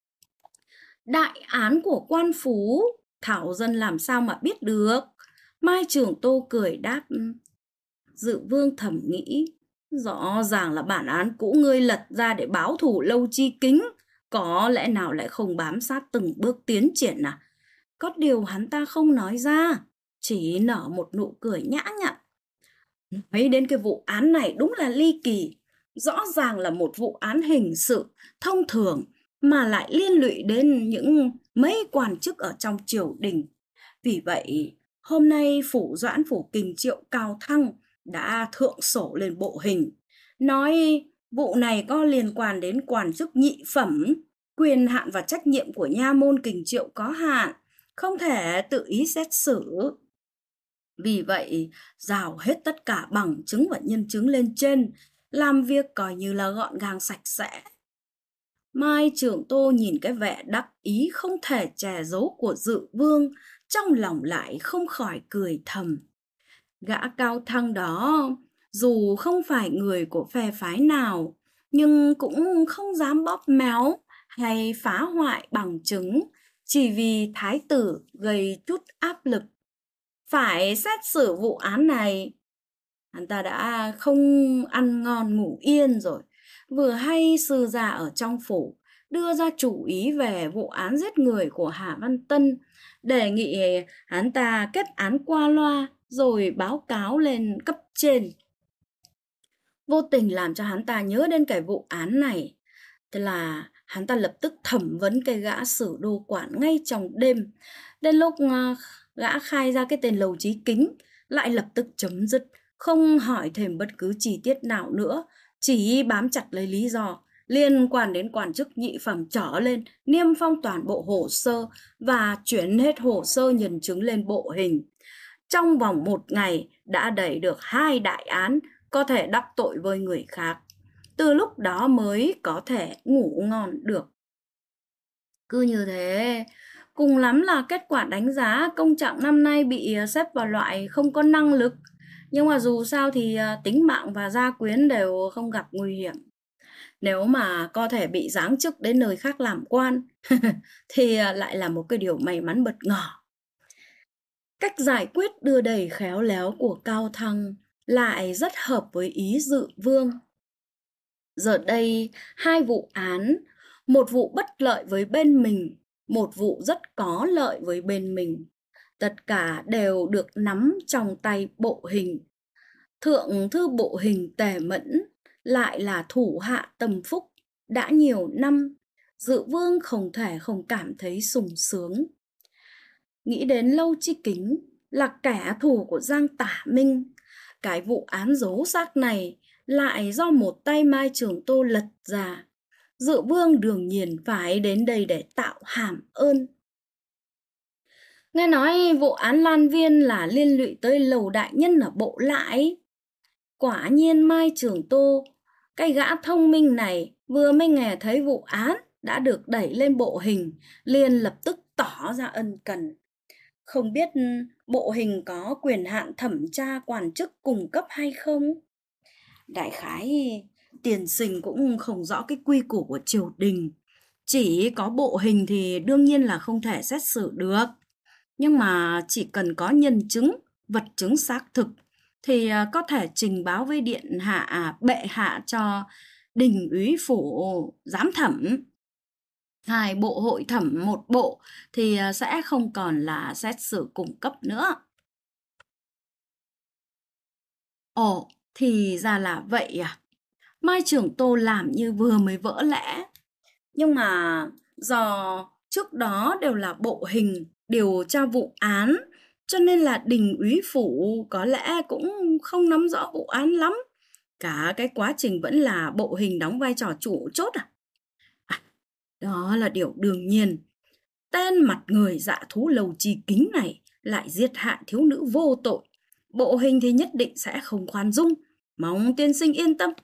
Đại án của quan phủ, thảo dân làm sao mà biết được? Mai Trường Tô cười đáp. Dự vương thầm nghĩ, rõ ràng là bản án cũ ngươi lật ra để báo thù Lâu Chi Kính, có lẽ nào lại không bám sát từng bước tiến triển à? Có điều hắn ta không nói ra, chỉ nở một nụ cười nhã nhặn. Nói đến cái vụ án này đúng là ly kỳ, rõ ràng là một vụ án hình sự thông thường mà lại liên lụy đến những mấy quan chức ở trong triều đình. Vì vậy, hôm nay phủ Doãn phủ Kinh Triệu Cao Thăng đã thượng sổ lên bộ hình, nói vụ này có liên quan đến quan chức nhị phẩm, quyền hạn và trách nhiệm của nha môn Kình Triệu có hạn, không thể tự ý xét xử. Vì vậy, rào hết tất cả bằng chứng và nhân chứng lên trên, làm việc coi như là gọn gàng sạch sẽ. Mai Trường Tô nhìn cái vẻ đắc ý không thể che giấu của Dự vương, trong lòng lại không khỏi cười thầm. Gã Cao Thăng đó, dù không phải người của phe phái nào, nhưng cũng không dám bóp méo hay phá hoại bằng chứng, chỉ vì thái tử gây chút áp lực. Phải xét xử vụ án này, hắn ta đã không ăn ngon ngủ yên rồi. Vừa hay sư gia ở trong phủ đưa ra chủ ý về vụ án giết người của Hà Văn Tân, đề nghị hắn ta kết án qua loa rồi báo cáo lên cấp trên. Vô tình làm cho hắn ta nhớ đến cái vụ án này. Thế là hắn ta lập tức thẩm vấn cái gã sử đô quản ngay trong đêm. Đến lúc gã khai ra cái tên Lầu Chí Kính, lại lập tức chấm dứt, không hỏi thêm bất cứ chi tiết nào nữa, chỉ bám chặt lấy lý do liên quan đến quan chức nhị phẩm trở lên, niêm phong toàn bộ hồ sơ và chuyển hết hồ sơ nhân chứng lên bộ hình. Trong vòng 1 ngày đã đẩy được 2 đại án có thể đắc tội với người khác. Từ lúc đó mới có thể ngủ ngon được. Cứ như thế, cùng lắm là kết quả đánh giá công trạng năm nay bị xếp vào loại không có năng lực. Nhưng mà dù sao thì tính mạng và gia quyến đều không gặp nguy hiểm. Nếu mà có thể bị giáng chức đến nơi khác làm quan thì lại là một cái điều may mắn bất ngờ. Cách giải quyết đưa đẩy khéo léo của Cao Thăng lại rất hợp với ý Dự Vương. Giờ đây, 2 vụ án, một vụ bất lợi với bên mình, một vụ rất có lợi với bên mình. Tất cả đều được nắm trong tay bộ hình. Thượng thư bộ hình Tề Mẫn lại là thủ hạ tâm phúc. Đã nhiều năm, Dự Vương không thể không cảm thấy sung sướng. Nghĩ đến Lâu Chí Kính là kẻ thù của Giang Tả Minh. Cái vụ án giấu xác này lại do một tay Mai Trường Tô lật ra. Dự Vương đương nhiên phải đến đây để tạo hàm ơn. Nghe nói vụ án Lan Viên là liên lụy tới Lầu đại nhân ở Bộ Lại. Quả nhiên Mai Trường Tô, cái gã thông minh này vừa mới nghe thấy vụ án đã được đẩy lên bộ hình, liền lập tức tỏ ra ân cần. Không biết bộ hình có quyền hạn thẩm tra quan chức cung cấp hay không? Đại khái tiền sinh cũng không rõ cái quy củ của triều đình. Chỉ có bộ hình thì đương nhiên là không thể xét xử được. Nhưng mà chỉ cần có nhân chứng, vật chứng xác thực thì có thể trình báo với điện hạ bệ hạ cho đình úy phủ giám thẩm. 2 bộ hội thẩm 1 bộ thì sẽ không còn là xét xử cung cấp nữa. Ồ, thì ra là vậy à? Mai Trường Tô làm như vừa mới vỡ lẽ. Nhưng mà do trước đó đều là bộ hình điều tra vụ án, cho nên là đình úy phủ có lẽ cũng không nắm rõ vụ án lắm. Cả cái quá trình vẫn là bộ hình đóng vai trò chủ chốt à? Đó là điều đương nhiên. Tên mặt người dạ thú Lầu Chí Kính này lại giết hại thiếu nữ vô tội. Bộ hình thì nhất định sẽ không khoan dung. Mong tiên sinh yên tâm.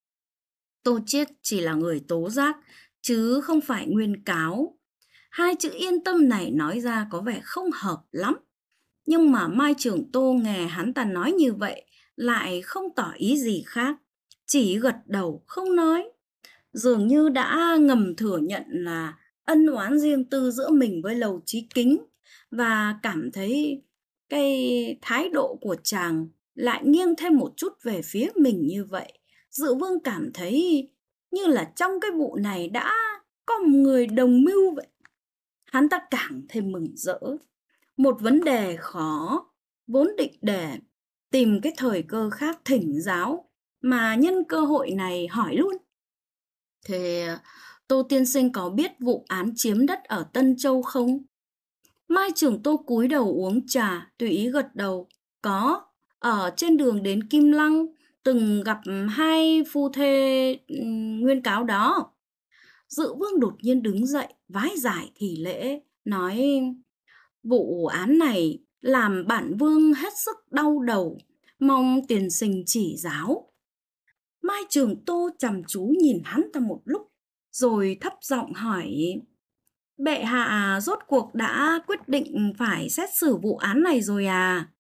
Tô Chiết chỉ là người tố giác, chứ không phải nguyên cáo. 2 chữ yên tâm này nói ra có vẻ không hợp lắm. Nhưng mà Mai Trường Tô nghe hắn ta nói như vậy, lại không tỏ ý gì khác. Chỉ gật đầu không nói. Dường như đã ngầm thừa nhận là ân oán riêng tư giữa mình với Lầu Chí Kính, và cảm thấy cái thái độ của chàng lại nghiêng thêm một chút về phía mình như vậy. Dự Vương cảm thấy như là trong cái vụ này đã có một người đồng mưu vậy. Hắn ta càng thêm mừng rỡ. Một vấn đề khó, vốn định để tìm cái thời cơ khác thỉnh giáo, mà nhân cơ hội này hỏi luôn. Thế Tô tiên sinh có biết vụ án chiếm đất ở Tân Châu không? Mai Trường Tô cúi đầu uống trà, tùy ý gật đầu. Có, ở trên đường đến Kim Lăng, từng gặp 2 phu thê nguyên cáo đó. Dự Vương đột nhiên đứng dậy, vái giải thì lễ, nói: vụ án này làm bản vương hết sức đau đầu, mong tiền sinh chỉ giáo. Mai Trường Tô chăm chú nhìn hắn ta một lúc, rồi thấp giọng hỏi: bệ hạ rốt cuộc đã quyết định phải xét xử vụ án này rồi à?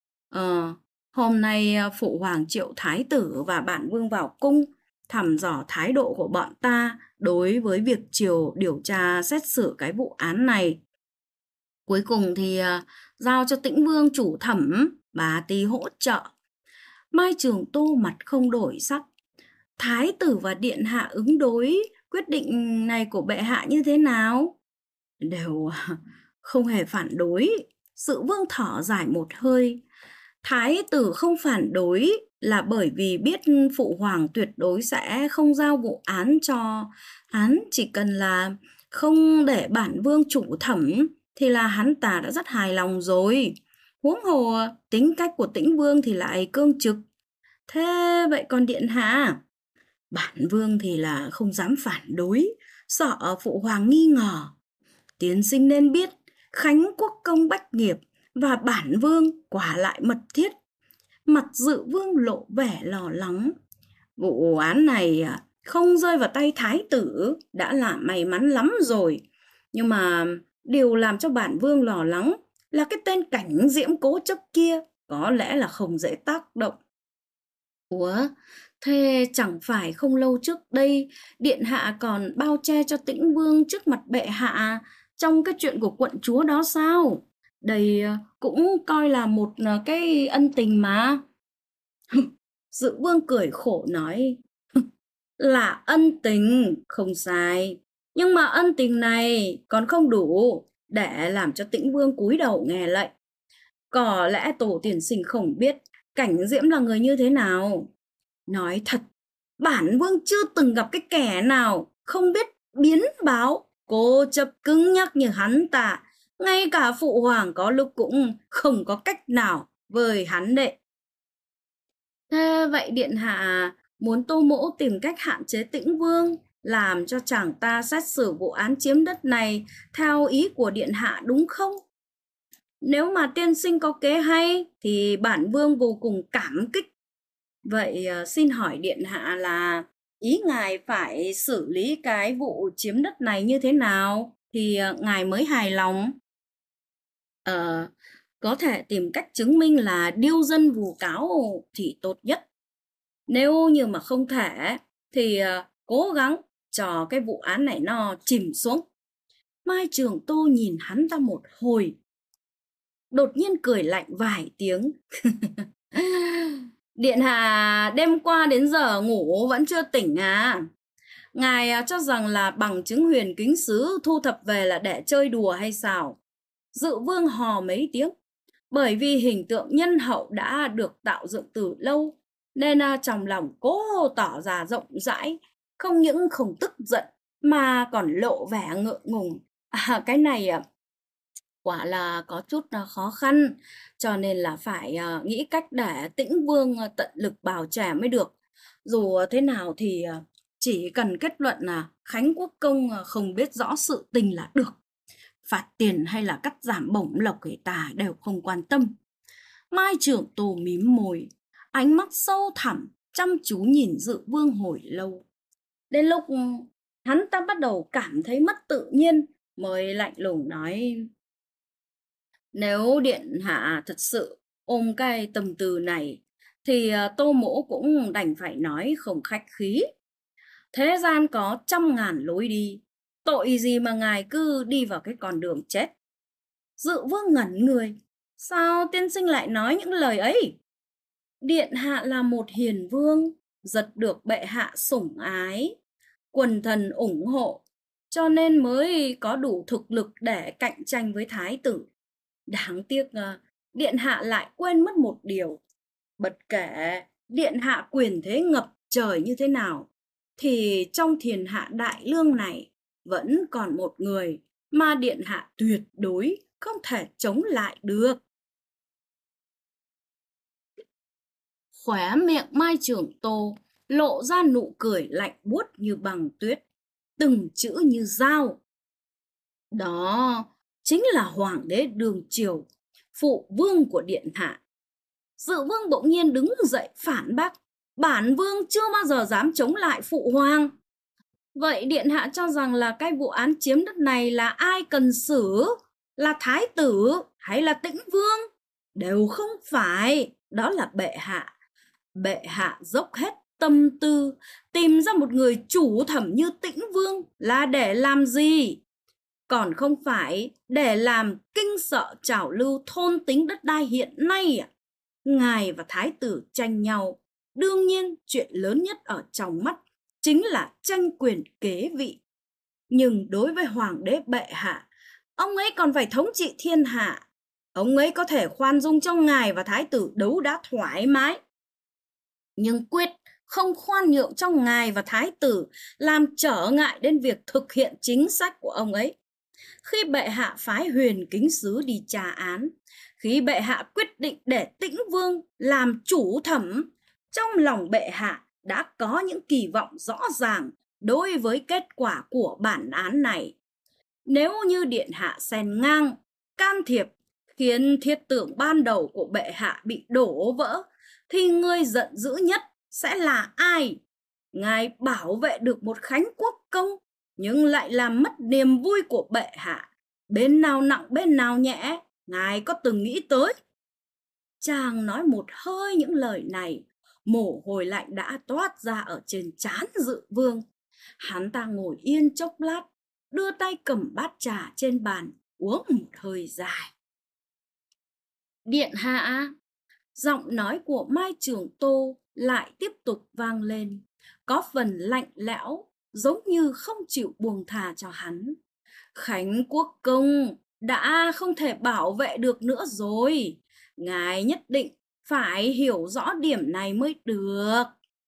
Hôm nay phụ hoàng triệu thái tử và bản vương vào cung, thăm dò thái độ của bọn ta đối với việc triều điều tra xét xử cái vụ án này. Cuối cùng thì giao cho Tĩnh Vương chủ thẩm, bà tí hỗ trợ. Mai Trường Tô mặt không đổi sắc. Thái tử và điện hạ ứng đối quyết định này của bệ hạ như thế nào? Đều không hề phản đối. Dự Vương thở dài một hơi. Thái tử không phản đối là bởi vì biết phụ hoàng tuyệt đối sẽ không giao vụ án cho hắn, chỉ cần là không để bản vương chủ thẩm thì là hắn ta đã rất hài lòng rồi. Huống hồ tính cách của Tĩnh Vương thì lại cương trực. Thế vậy còn điện hạ? Bản vương thì là không dám phản đối, sợ phụ hoàng nghi ngờ. Tiên sinh nên biết, Khánh quốc công bách nghiệp và bản vương quả lại mật thiết. Mặt Dự vương lộ vẻ lo lắng. Vụ án này không rơi vào tay thái tử đã là may mắn lắm rồi. Nhưng mà điều làm cho bản vương lo lắng là cái tên Cảnh Diễm cố chấp kia có lẽ là không dễ tác động. Ủa, thế chẳng phải không lâu trước đây điện hạ còn bao che cho Tĩnh Vương trước mặt bệ hạ trong cái chuyện của quận chúa đó sao? Đây cũng coi là một cái ân tình mà. Dự Vương cười khổ nói, là ân tình, không sai. Nhưng mà ân tình này còn không đủ để làm cho Tĩnh Vương cúi đầu nghe lệnh. Có lẽ tổ tiên sinh không biết Cảnh Diễm là người như thế nào. Nói thật, bản vương chưa từng gặp cái kẻ nào không biết biến báo, cố chấp cứng nhắc như hắn ta. Ngay cả phụ hoàng có lúc cũng không có cách nào với hắn đệ. Thế vậy điện hạ muốn Tô Mỗ tìm cách hạn chế Tĩnh Vương, làm cho chàng ta xét xử vụ án chiếm đất này theo ý của điện hạ đúng không? Nếu mà tiên sinh có kế hay thì bản vương vô cùng cảm kích. Vậy xin hỏi điện hạ là ý ngài phải xử lý cái vụ chiếm đất này như thế nào thì ngài mới hài lòng? Có thể tìm cách chứng minh là điêu dân vu cáo thì tốt nhất. Nếu như mà không thể thì cố gắng cho cái vụ án này nó chìm xuống. Mai Trường Tô nhìn hắn ta một hồi, đột nhiên cười lạnh vài tiếng. Điện hạ đêm qua đến giờ ngủ vẫn chưa tỉnh à? Ngài cho rằng là bằng chứng huyền kính sứ thu thập về là để chơi đùa hay sao? Dự Vương hò mấy tiếng, bởi vì hình tượng nhân hậu đã được tạo dựng từ lâu, nên trong lòng cố tỏ ra rộng rãi, không những không tức giận mà còn lộ vẻ ngượng ngùng. Cái này quả là có chút khó khăn, cho nên là phải nghĩ cách để Tĩnh Vương tận lực bào chẻ mới được. Dù thế nào thì chỉ cần kết luận là Khánh quốc công không biết rõ sự tình là được. Phạt tiền hay là cắt giảm bổng lộc người ta đều không quan tâm. Mai Trưởng Tô mím môi, ánh mắt sâu thẳm chăm chú nhìn Dự Vương hồi lâu. Đến lúc hắn ta bắt đầu cảm thấy mất tự nhiên mới lạnh lùng nói, nếu điện hạ thật sự ôm cái tâm tư này thì Tô Mỗ cũng đành phải nói không khách khí. Thế gian có trăm ngàn lối đi, tội gì mà ngài cứ đi vào cái con đường chết? Dự Vương ngẩn người, sao tiên sinh lại nói những lời ấy? Điện hạ là một hiền vương, rất được bệ hạ sủng ái, quần thần ủng hộ, cho nên mới có đủ thực lực để cạnh tranh với thái tử. Đáng tiếc điện hạ lại quên mất một điều. Bất kể điện hạ quyền thế ngập trời như thế nào, thì trong thiên hạ đại lương này vẫn còn một người mà điện hạ tuyệt đối không thể chống lại được. Khóe miệng Mai Trường Tô lộ ra nụ cười lạnh buốt như băng tuyết, từng chữ như dao. Đó chính là hoàng đế Đường Triều, phụ vương của điện hạ. Dự Vương bỗng nhiên đứng dậy phản bác, bản vương chưa bao giờ dám chống lại phụ hoàng. Vậy điện hạ cho rằng là cái vụ án chiếm đất này là ai cần xử? Là thái tử hay là Tĩnh Vương? Đều không phải, đó là bệ hạ. Bệ hạ dốc hết tâm tư tìm ra một người chủ thẩm như Tĩnh Vương là để làm gì? Còn không phải để làm kinh sợ trào lưu thôn tính đất đai hiện nay à? Ngài và thái tử tranh nhau, đương nhiên chuyện lớn nhất ở trong mắt chính là tranh quyền kế vị. Nhưng đối với hoàng đế bệ hạ, ông ấy còn phải thống trị thiên hạ. Ông ấy có thể khoan dung cho ngài và thái tử đấu đá thoải mái, nhưng quyết không khoan nhượng cho ngài và thái tử làm trở ngại đến việc thực hiện chính sách của ông ấy. Khi bệ hạ phái Huyền Kính Sứ đi tra án, khi bệ hạ quyết định để Tĩnh Vương làm chủ thẩm, trong lòng bệ hạ đã có những kỳ vọng rõ ràng đối với kết quả của bản án này. Nếu như điện hạ xen ngang, can thiệp, khiến thiết tưởng ban đầu của bệ hạ bị đổ vỡ, thì người giận dữ nhất sẽ là ai? Ngài bảo vệ được một Khánh Quốc công, nhưng lại làm mất niềm vui của bệ hạ. Bên nào nặng bên nào nhẹ, ngài có từng nghĩ tới? Chàng nói một hơi những lời này, mồ hôi lạnh đã toát ra ở trên trán Dự Vương. Hắn ta ngồi yên chốc lát, đưa tay cầm bát trà trên bàn, uống một hơi dài. Điện hạ, giọng nói của Mai Trường Tô lại tiếp tục vang lên, có phần lạnh lẽo, giống như không chịu buông thà cho hắn. Khánh Quốc công đã không thể bảo vệ được nữa rồi. Ngài nhất định phải hiểu rõ điểm này mới được.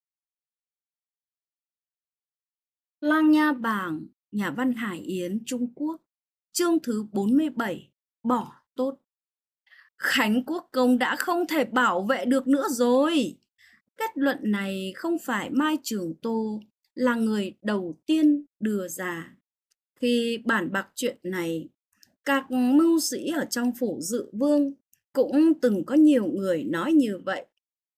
Lang Nha Bảng, nhà văn Hải Yến, Trung Quốc, chương thứ 47, bỏ tốt. Khánh Quốc công đã không thể bảo vệ được nữa rồi. Kết luận này không phải Mai Trường Tô là người đầu tiên đưa ra. Khi bàn bạc chuyện này, các mưu sĩ ở trong phủ Dự Vương cũng từng có nhiều người nói như vậy.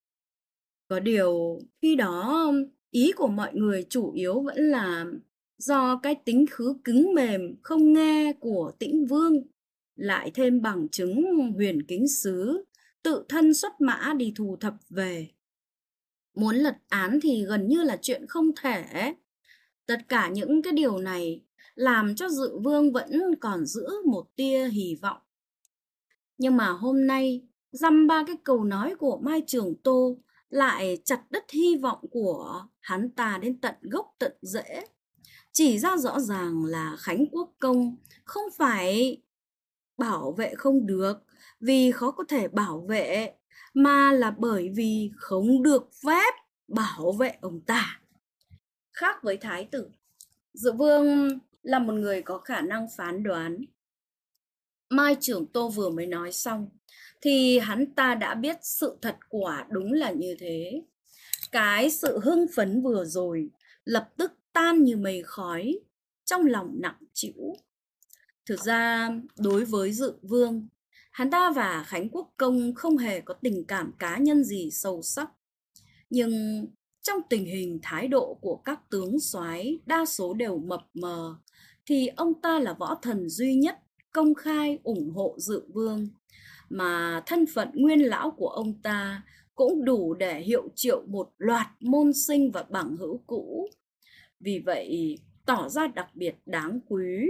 Có điều khi đó ý của mọi người chủ yếu vẫn là do cái tính khứ cứng mềm không nghe của Tĩnh Vương, lại thêm bằng chứng Huyền Kính Sứ tự thân xuất mã đi thu thập về. Muốn lật án thì gần như là chuyện không thể. Tất cả những cái điều này làm cho Dự Vương vẫn còn giữ một tia hy vọng. Nhưng mà hôm nay, dăm ba cái câu nói của Mai Trường Tô lại chặt đứt hy vọng của hắn ta đến tận gốc tận rễ. Chỉ ra rõ ràng là Khánh Quốc công không phải bảo vệ không được vì khó có thể bảo vệ, mà là bởi vì không được phép bảo vệ ông ta. Khác với thái tử, Dự Vương là một người có khả năng phán đoán. Mai Trường Tô vừa mới nói xong thì hắn ta đã biết sự thật quả đúng là như thế. Cái sự hưng phấn vừa rồi lập tức tan như mây khói, trong lòng nặng trĩu. Thực ra đối với Dự Vương, hắn ta và Khánh Quốc công không hề có tình cảm cá nhân gì sâu sắc. Nhưng trong tình hình thái độ của các tướng soái đa số đều mập mờ, thì ông ta là võ thần duy nhất công khai ủng hộ Dự Vương, mà thân phận nguyên lão của ông ta cũng đủ để hiệu triệu một loạt môn sinh và bằng hữu cũ. Vì vậy tỏ ra đặc biệt đáng quý.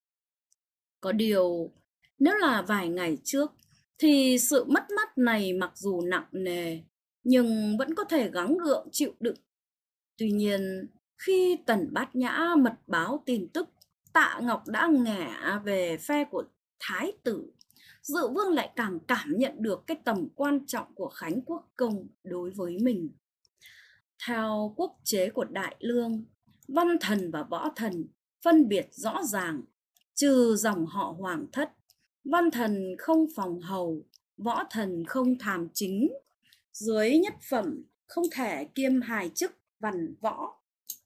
Có điều, nếu là vài ngày trước thì sự mất mát này mặc dù nặng nề nhưng vẫn có thể gắng gượng chịu đựng. Tuy nhiên, khi Tần Bát Nhã mật báo tin tức Tạ Ngọc đã ngả về phe của thái tử, Dự Vương lại càng cảm nhận được cái tầm quan trọng của Khánh Quốc công đối với mình. Theo quốc chế của Đại Lương, văn thần và võ thần phân biệt rõ ràng, trừ dòng họ Hoàng thất, văn thần không phòng hầu, võ thần không tham chính, dưới nhất phẩm không thể kiêm hài chức văn võ.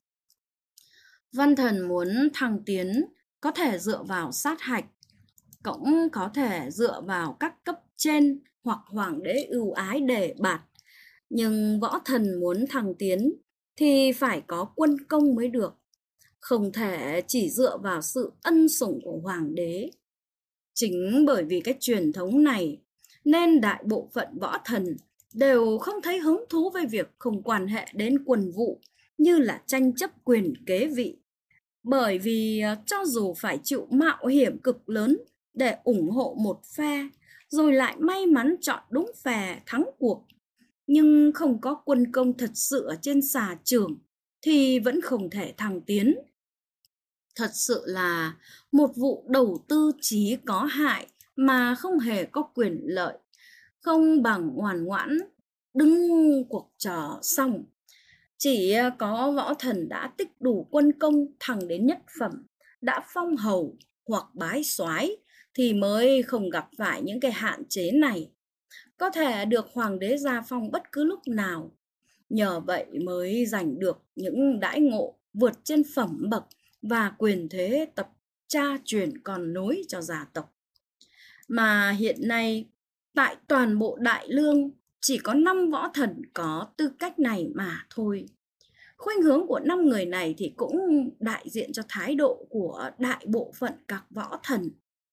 Văn thần muốn thăng tiến có thể dựa vào sát hạch, cũng có thể dựa vào các cấp trên hoặc hoàng đế ưu ái đề bạt. Nhưng võ thần muốn thăng tiến thì phải có quân công mới được, không thể chỉ dựa vào sự ân sủng của hoàng đế. Chính bởi vì cái truyền thống này nên đại bộ phận võ thần đều không thấy hứng thú với việc không quan hệ đến quân vụ như là tranh chấp quyền kế vị. Bởi vì cho dù phải chịu mạo hiểm cực lớn để ủng hộ một phe, rồi lại may mắn chọn đúng phe thắng cuộc, nhưng không có quân công thật sự ở trên xà trường thì vẫn không thể thăng tiến. Thật sự là một vụ đầu tư chí có hại mà không hề có quyền lợi, không bằng ngoan ngoãn đứng cuộc chờ xong. Chỉ có võ thần đã tích đủ quân công thăng đến nhất phẩm, đã phong hầu, hoặc bái soái thì mới không gặp phải những cái hạn chế này, có thể được hoàng đế gia phong bất cứ lúc nào. Nhờ vậy mới giành được những đãi ngộ vượt trên phẩm bậc và quyền thế tập cha truyền con nối cho gia tộc. Mà hiện nay, tại toàn bộ Đại Lương, chỉ có 5 võ thần có tư cách này mà thôi. Khuynh hướng của 5 người này thì cũng đại diện cho thái độ của đại bộ phận các võ thần.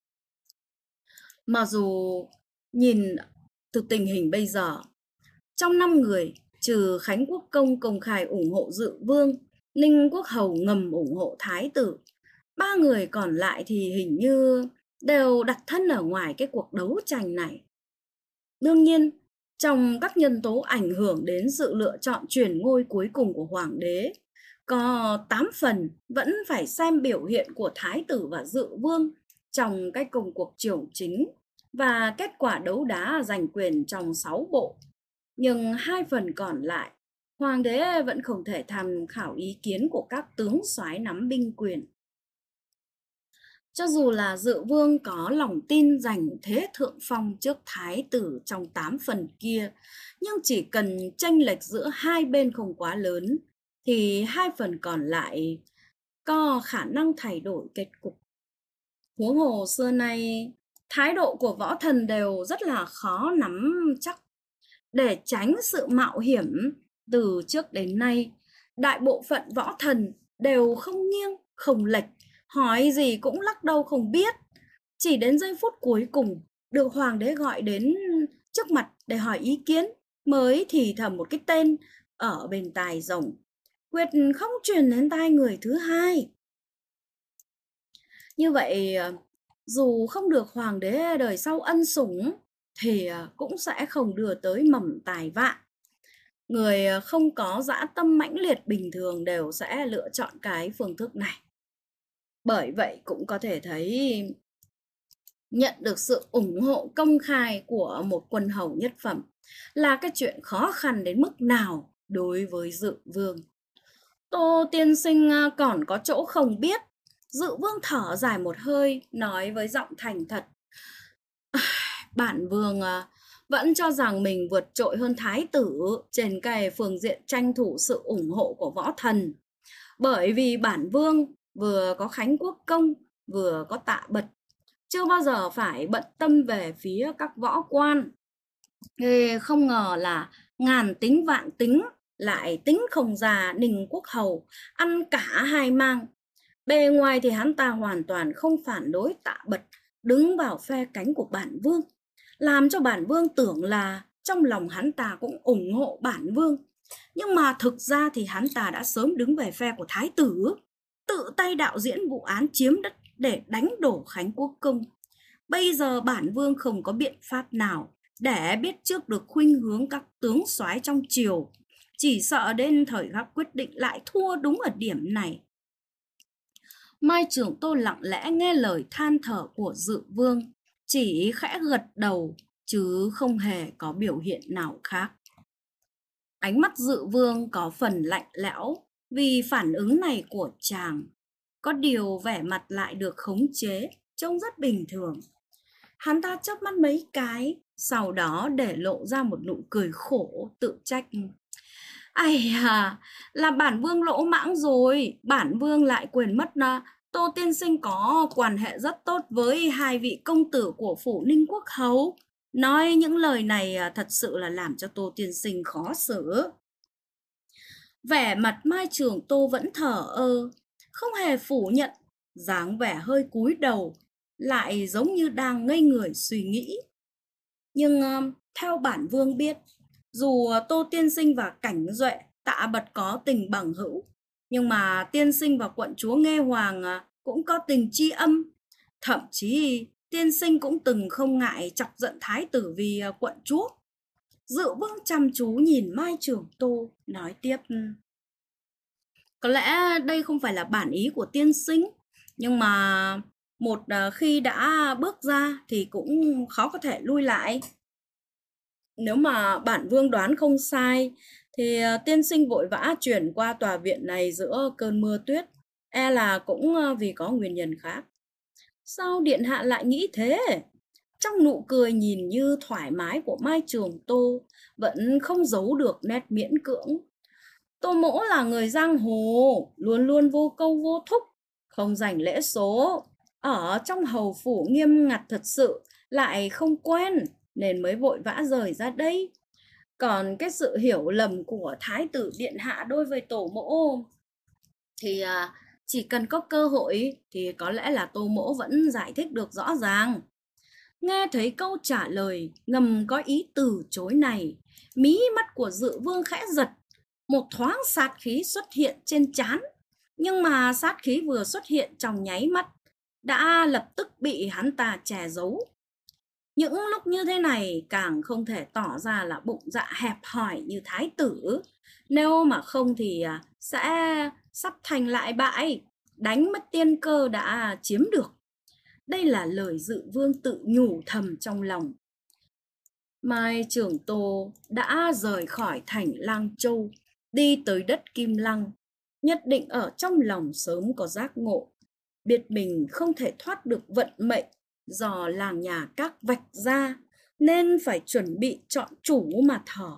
Mặc dù nhìn từ tình hình bây giờ, trong 5 người, trừ Khánh Quốc Công công khai ủng hộ Dự Vương, Ninh Quốc Hầu ngầm ủng hộ Thái tử, 3 người còn lại thì hình như đều đặt thân ở ngoài cái cuộc đấu tranh này. Đương nhiên, trong các nhân tố ảnh hưởng đến sự lựa chọn truyền ngôi cuối cùng của hoàng đế, có 8 phần vẫn phải xem biểu hiện của Thái tử và Dự Vương trong cái công cuộc triều chính và kết quả đấu đá giành quyền trong 6 bộ. Nhưng 2 phần còn lại, hoàng đế vẫn không thể tham khảo ý kiến của các tướng soái nắm binh quyền. Cho dù là Dự Vương có lòng tin giành thế thượng phong trước Thái tử trong 8 phần kia, nhưng chỉ cần chênh lệch giữa hai bên không quá lớn, thì 2 phần còn lại có khả năng thay đổi kết cục. Huống hồ xưa nay, thái độ của võ thần đều rất là khó nắm chắc. Để tránh sự mạo hiểm, từ trước đến nay, đại bộ phận võ thần đều không nghiêng, không lệch, hỏi gì cũng lắc đầu không biết. Chỉ đến giây phút cuối cùng, được hoàng đế gọi đến trước mặt để hỏi ý kiến, mới thì thầm một cái tên ở bên tai rồng, quyết không truyền đến tai người thứ hai. Như vậy, dù không được hoàng đế đời sau ân sủng, thì cũng sẽ không đưa tới mầm tài vạ. Người không có dã tâm mãnh liệt bình thường đều sẽ lựa chọn cái phương thức này. Bởi vậy cũng có thể thấy nhận được sự ủng hộ công khai của một quân hầu nhất phẩm là cái chuyện khó khăn đến mức nào đối với Dự Vương. Tô tiên sinh còn có chỗ không biết. Dự Vương thở dài một hơi, nói với giọng thành thật. Bản vương vẫn cho rằng mình vượt trội hơn thái tử trên cái phương diện tranh thủ sự ủng hộ của võ thần. Bởi vì bản vương vừa có Khánh Quốc Công, vừa có Tạ Bật, chưa bao giờ phải bận tâm về phía các võ quan. Thế không ngờ là ngàn tính vạn tính, lại tính không ra Ninh Quốc Hầu ăn cả hai mang. Bề ngoài thì hắn ta hoàn toàn không phản đối Tạ Bật, đứng vào phe cánh của bản vương, làm cho bản vương tưởng là trong lòng hắn ta cũng ủng hộ bản vương. Nhưng mà thực ra thì hắn ta đã sớm đứng về phe của thái tử, tự tay đạo diễn vụ án chiếm đất để đánh đổ Khánh Quốc Công. Bây giờ bản vương không có biện pháp nào để biết trước được khuynh hướng các tướng soái trong triều, chỉ sợ đến thời khắc quyết định lại thua đúng ở điểm này. Mai Trường Tô lặng lẽ nghe lời than thở của Dự Vương, chỉ khẽ gật đầu chứ không hề có biểu hiện nào khác. Ánh mắt Dự Vương có phần lạnh lẽo vì phản ứng này của chàng. Có điều vẻ mặt lại được khống chế, trông rất bình thường. Hắn ta chớp mắt mấy cái, sau đó để lộ ra một nụ cười khổ, tự trách. Ai à, là bản vương lỗ mãng rồi, bản vương lại quên mất Tô tiên sinh có quan hệ rất tốt với hai vị công tử của phủ Ninh Quốc Hầu. Nói những lời này thật sự là làm cho Tô tiên sinh khó xử. Vẻ mặt Mai Trường Tô vẫn thờ ơ, không hề phủ nhận, dáng vẻ hơi cúi đầu, lại giống như đang ngây người suy nghĩ. Nhưng theo bản vương biết, dù Tô tiên sinh và Cảnh Duệ, Tạ Bật có tình bằng hữu, nhưng mà tiên sinh và quận chúa Nghê Hoàng cũng có tình tri âm. Thậm chí tiên sinh cũng từng không ngại chọc giận thái tử vì quận chúa. Dự Vương chăm chú nhìn Mai Trường Tô, nói tiếp. Có lẽ đây không phải là bản ý của tiên sinh, nhưng mà một khi đã bước ra thì cũng khó có thể lui lại. Nếu mà bản vương đoán không sai, thì tiên sinh vội vã chuyển qua tòa viện này giữa cơn mưa tuyết, e là cũng vì có nguyên nhân khác. Sao điện hạ lại nghĩ thế? Trong nụ cười nhìn như thoải mái của Mai Trường Tô vẫn không giấu được nét miễn cưỡng. Tô Mỗ là người giang hồ, luôn luôn vô câu vô thúc, không dành lễ số. Ở trong hầu phủ nghiêm ngặt thật sự, lại không quen, nên mới vội vã rời ra đây. Còn cái sự hiểu lầm của Thái tử Điện Hạ đối với Tổ Mỗ thì chỉ cần có cơ hội thì có lẽ là Tô Mỗ vẫn giải thích được rõ ràng. Nghe thấy câu trả lời ngầm có ý từ chối này, mí mắt của Dự Vương khẽ giật, một thoáng sát khí xuất hiện trên trán. Nhưng mà sát khí vừa xuất hiện trong nháy mắt, đã lập tức bị hắn ta che giấu. Những lúc như thế này càng không thể tỏ ra là bụng dạ hẹp hòi như thái tử. Nếu mà không thì sẽ sắp thành lại bại, đánh mất tiên cơ đã chiếm được. Đây là lời Dự Vương tự nhủ thầm trong lòng. Mai Trường Tô đã rời khỏi thành Lang Châu, đi tới đất Kim Lăng. Nhất định ở trong lòng sớm có giác ngộ, biết mình không thể thoát được vận mệnh do làng nhà các vạch ra, nên phải chuẩn bị chọn chủ mà thở.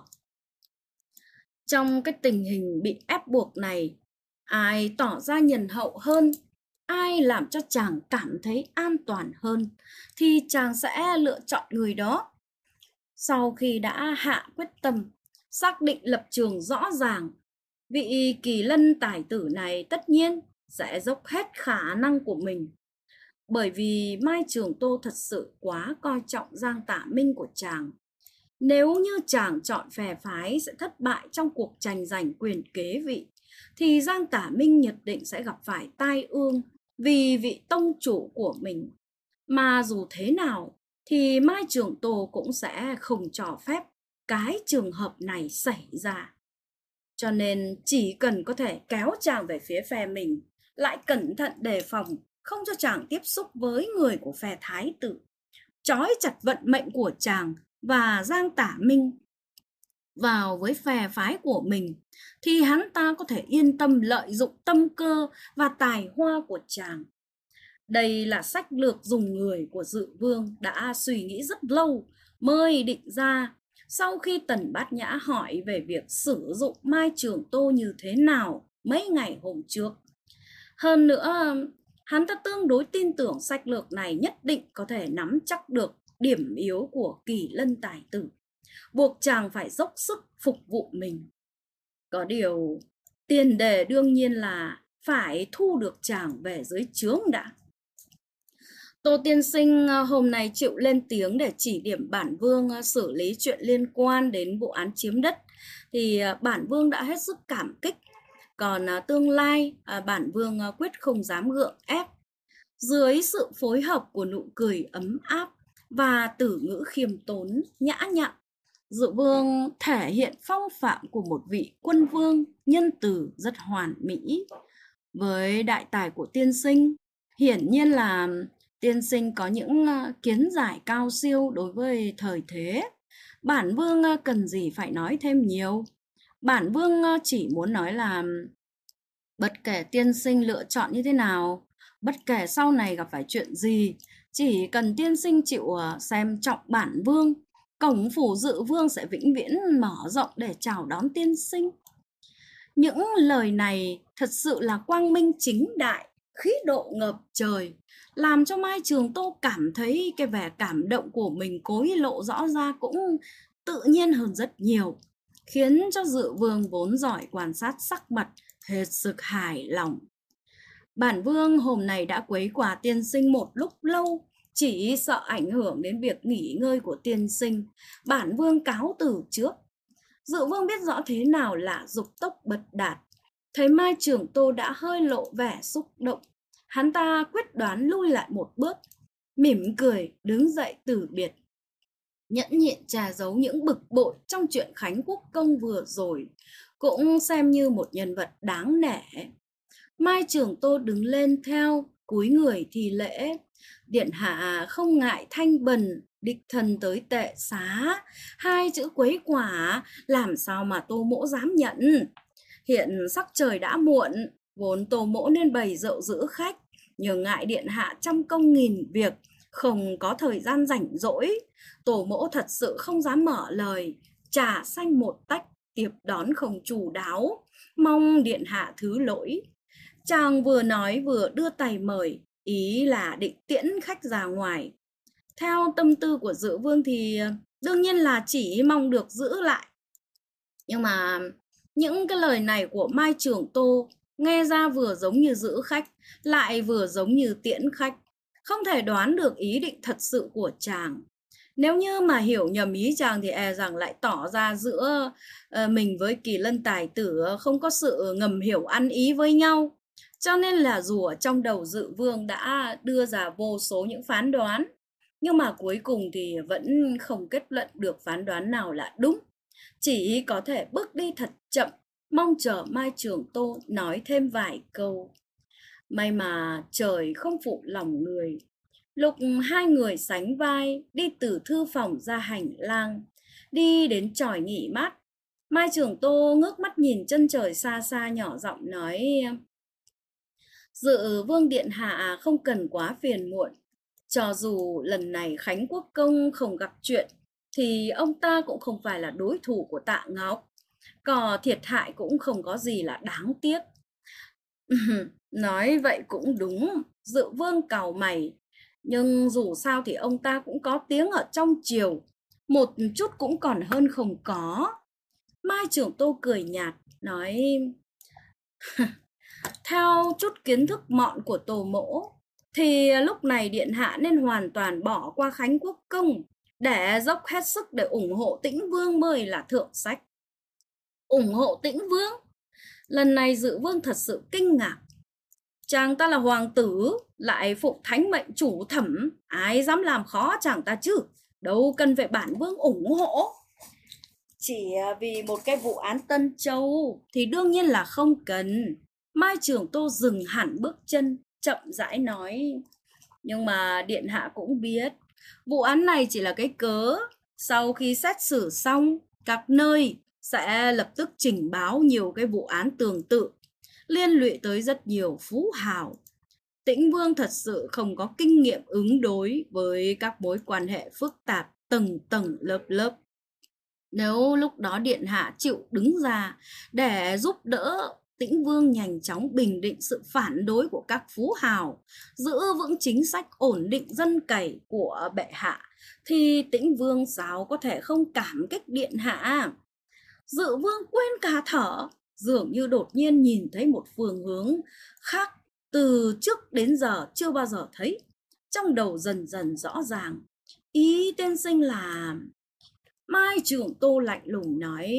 Trong cái tình hình bị ép buộc này, ai tỏ ra nhân hậu hơn, ai làm cho chàng cảm thấy an toàn hơn, thì chàng sẽ lựa chọn người đó. Sau khi đã hạ quyết tâm, xác định lập trường rõ ràng, vị Kỳ Lân tài tử này tất nhiên sẽ dốc hết khả năng của mình. Bởi vì Mai Trường Tô thật sự quá coi trọng Giang Tả Minh của chàng. Nếu như chàng chọn phe phái sẽ thất bại trong cuộc tranh giành quyền kế vị, thì Giang Tả Minh nhất định sẽ gặp phải tai ương vì vị tông chủ của mình. Mà dù thế nào thì Mai Trường Tô cũng sẽ không cho phép cái trường hợp này xảy ra. Cho nên chỉ cần có thể kéo chàng về phía phe mình, lại cẩn thận đề phòng, không cho chàng tiếp xúc với người của phe thái tử, trói chặt vận mệnh của chàng và Giang Tả Minh vào với phe phái của mình, thì hắn ta có thể yên tâm lợi dụng tâm cơ và tài hoa của chàng. Đây là sách lược dùng người của Dự Vương đã suy nghĩ rất lâu mới định ra, sau khi Tần Bát Nhã hỏi về việc sử dụng Mai Trường Tô như thế nào mấy ngày hôm trước. Hơn nữa, hắn ta tương đối tin tưởng sách lược này nhất định có thể nắm chắc được điểm yếu của Kỳ Lân tài tử, buộc chàng phải dốc sức phục vụ mình. Có điều, tiền đề đương nhiên là phải thu được chàng về dưới trướng đã. Tô tiên sinh hôm nay chịu lên tiếng để chỉ điểm bản vương xử lý chuyện liên quan đến vụ án chiếm đất, thì bản vương đã hết sức cảm kích. Còn tương lai bản vương quyết không dám gượng ép. Dưới sự phối hợp của nụ cười ấm áp và từ ngữ khiêm tốn, nhã nhặn, Dự Vương thể hiện phong phạm của một vị quân vương nhân từ rất hoàn mỹ. Với đại tài của tiên sinh, hiển nhiên là tiên sinh có những kiến giải cao siêu đối với thời thế. Bản vương cần gì phải nói thêm nhiều. Bản vương chỉ muốn nói là bất kể tiên sinh lựa chọn như thế nào, bất kể sau này gặp phải chuyện gì, chỉ cần tiên sinh chịu xem trọng bản vương, cổng phủ Dự Vương sẽ vĩnh viễn mở rộng để chào đón tiên sinh. Những lời này thật sự là quang minh chính đại, khí độ ngập trời, làm cho Mai Trường Tô cảm thấy cái vẻ cảm động của mình cối lộ rõ ra cũng tự nhiên hơn rất nhiều, khiến cho Dự Vương vốn giỏi quan sát sắc mặt hết sức hài lòng. Bản vương hôm nay đã quấy quả tiên sinh một lúc lâu, chỉ sợ ảnh hưởng đến việc nghỉ ngơi của tiên sinh. Bản vương cáo từ trước. Dự Vương biết rõ thế nào là dục tốc bật đạt. Thấy Mai Trường Tô đã hơi lộ vẻ xúc động, hắn ta quyết đoán lui lại một bước, mỉm cười đứng dậy từ biệt. Nhẫn nhịn trà giấu những bực bội trong chuyện Khánh Quốc Công vừa rồi, cũng xem như một nhân vật đáng nể. Mai Trường Tô đứng lên theo, cúi người thì lễ. Điện hạ không ngại thanh bần, đích thân tới tệ xá. Hai chữ quấy quả làm sao mà Tô Mỗ dám nhận. Hiện sắc trời đã muộn, vốn Tô Mỗ nên bày rượu giữ khách, Nhưng ngại điện hạ trăm công nghìn việc, không có thời gian rảnh rỗi, tổ mẫu thật sự không dám mở lời, trà xanh một tách, tiếp đón không chu đáo, mong điện hạ thứ lỗi. Chàng vừa nói vừa đưa tay mời, ý là định tiễn khách ra ngoài. Theo tâm tư của Dự Vương thì đương nhiên là chỉ mong được giữ lại. Nhưng mà những cái lời này của Mai Trường Tô nghe ra vừa giống như giữ khách, lại vừa giống như tiễn khách. Không thể đoán được ý định thật sự của chàng. Nếu như mà hiểu nhầm ý chàng thì e rằng lại tỏ ra giữa mình với Kỳ Lân tài tử không có sự ngầm hiểu ăn ý với nhau. Cho nên là dù ở trong đầu Dự Vương đã đưa ra vô số những phán đoán, nhưng mà cuối cùng thì vẫn không kết luận được phán đoán nào là đúng. Chỉ có thể bước đi thật chậm, mong chờ Mai Trường Tô nói thêm vài câu. May mà trời không phụ lòng người. Lúc hai người sánh vai đi từ thư phòng ra hành lang, đi đến chòi nghỉ mát, Mai Trường Tô ngước mắt nhìn chân trời xa xa, nhỏ giọng nói: Dự Vương điện hạ không cần quá phiền muộn. Cho dù lần này Khánh Quốc công không gặp chuyện, thì ông ta cũng không phải là đối thủ của Tạ Ngọc. Có thiệt hại cũng không có gì là đáng tiếc. Nói vậy cũng đúng, Dự Vương cau mày. Nhưng dù sao thì ông ta cũng có tiếng ở trong triều, một chút cũng còn hơn không có. Mai Trường Tô cười nhạt, nói: Theo chút kiến thức mọn của tổ mẫu, thì lúc này điện hạ nên hoàn toàn bỏ qua Khánh Quốc công, để dốc hết sức để ủng hộ Tĩnh Vương mới là thượng sách. Ủng hộ Tĩnh Vương? Lần này Dự Vương thật sự kinh ngạc. Chàng ta là hoàng tử, lại phụng thánh mệnh chủ thẩm, ai dám làm khó chàng ta chứ? Đâu cần phải bản vương ủng hộ. Chỉ vì một cái vụ án Tân Châu thì đương nhiên là không cần. Mai Trường Tô dừng hẳn bước chân, chậm rãi nói: Nhưng mà điện hạ cũng biết, vụ án này chỉ là cái cớ. Sau khi xét xử xong, các nơi sẽ lập tức trình báo nhiều cái vụ án tương tự, liên lụy tới rất nhiều phú hào. Tĩnh Vương thật sự không có kinh nghiệm ứng đối với các mối quan hệ phức tạp tầng tầng lớp lớp. Nếu lúc đó điện hạ chịu đứng ra để giúp đỡ Tĩnh Vương nhanh chóng bình định sự phản đối của các phú hào, giữ vững chính sách ổn định dân cày của bệ hạ, thì Tĩnh Vương sao có thể không cảm kích điện hạ. Dự Vương quên cả thở, dường như đột nhiên nhìn thấy một phương hướng khác từ trước đến giờ chưa bao giờ thấy. Trong đầu dần dần rõ ràng, ý tiên sinh là... Mai Trường Tô lạnh lùng nói: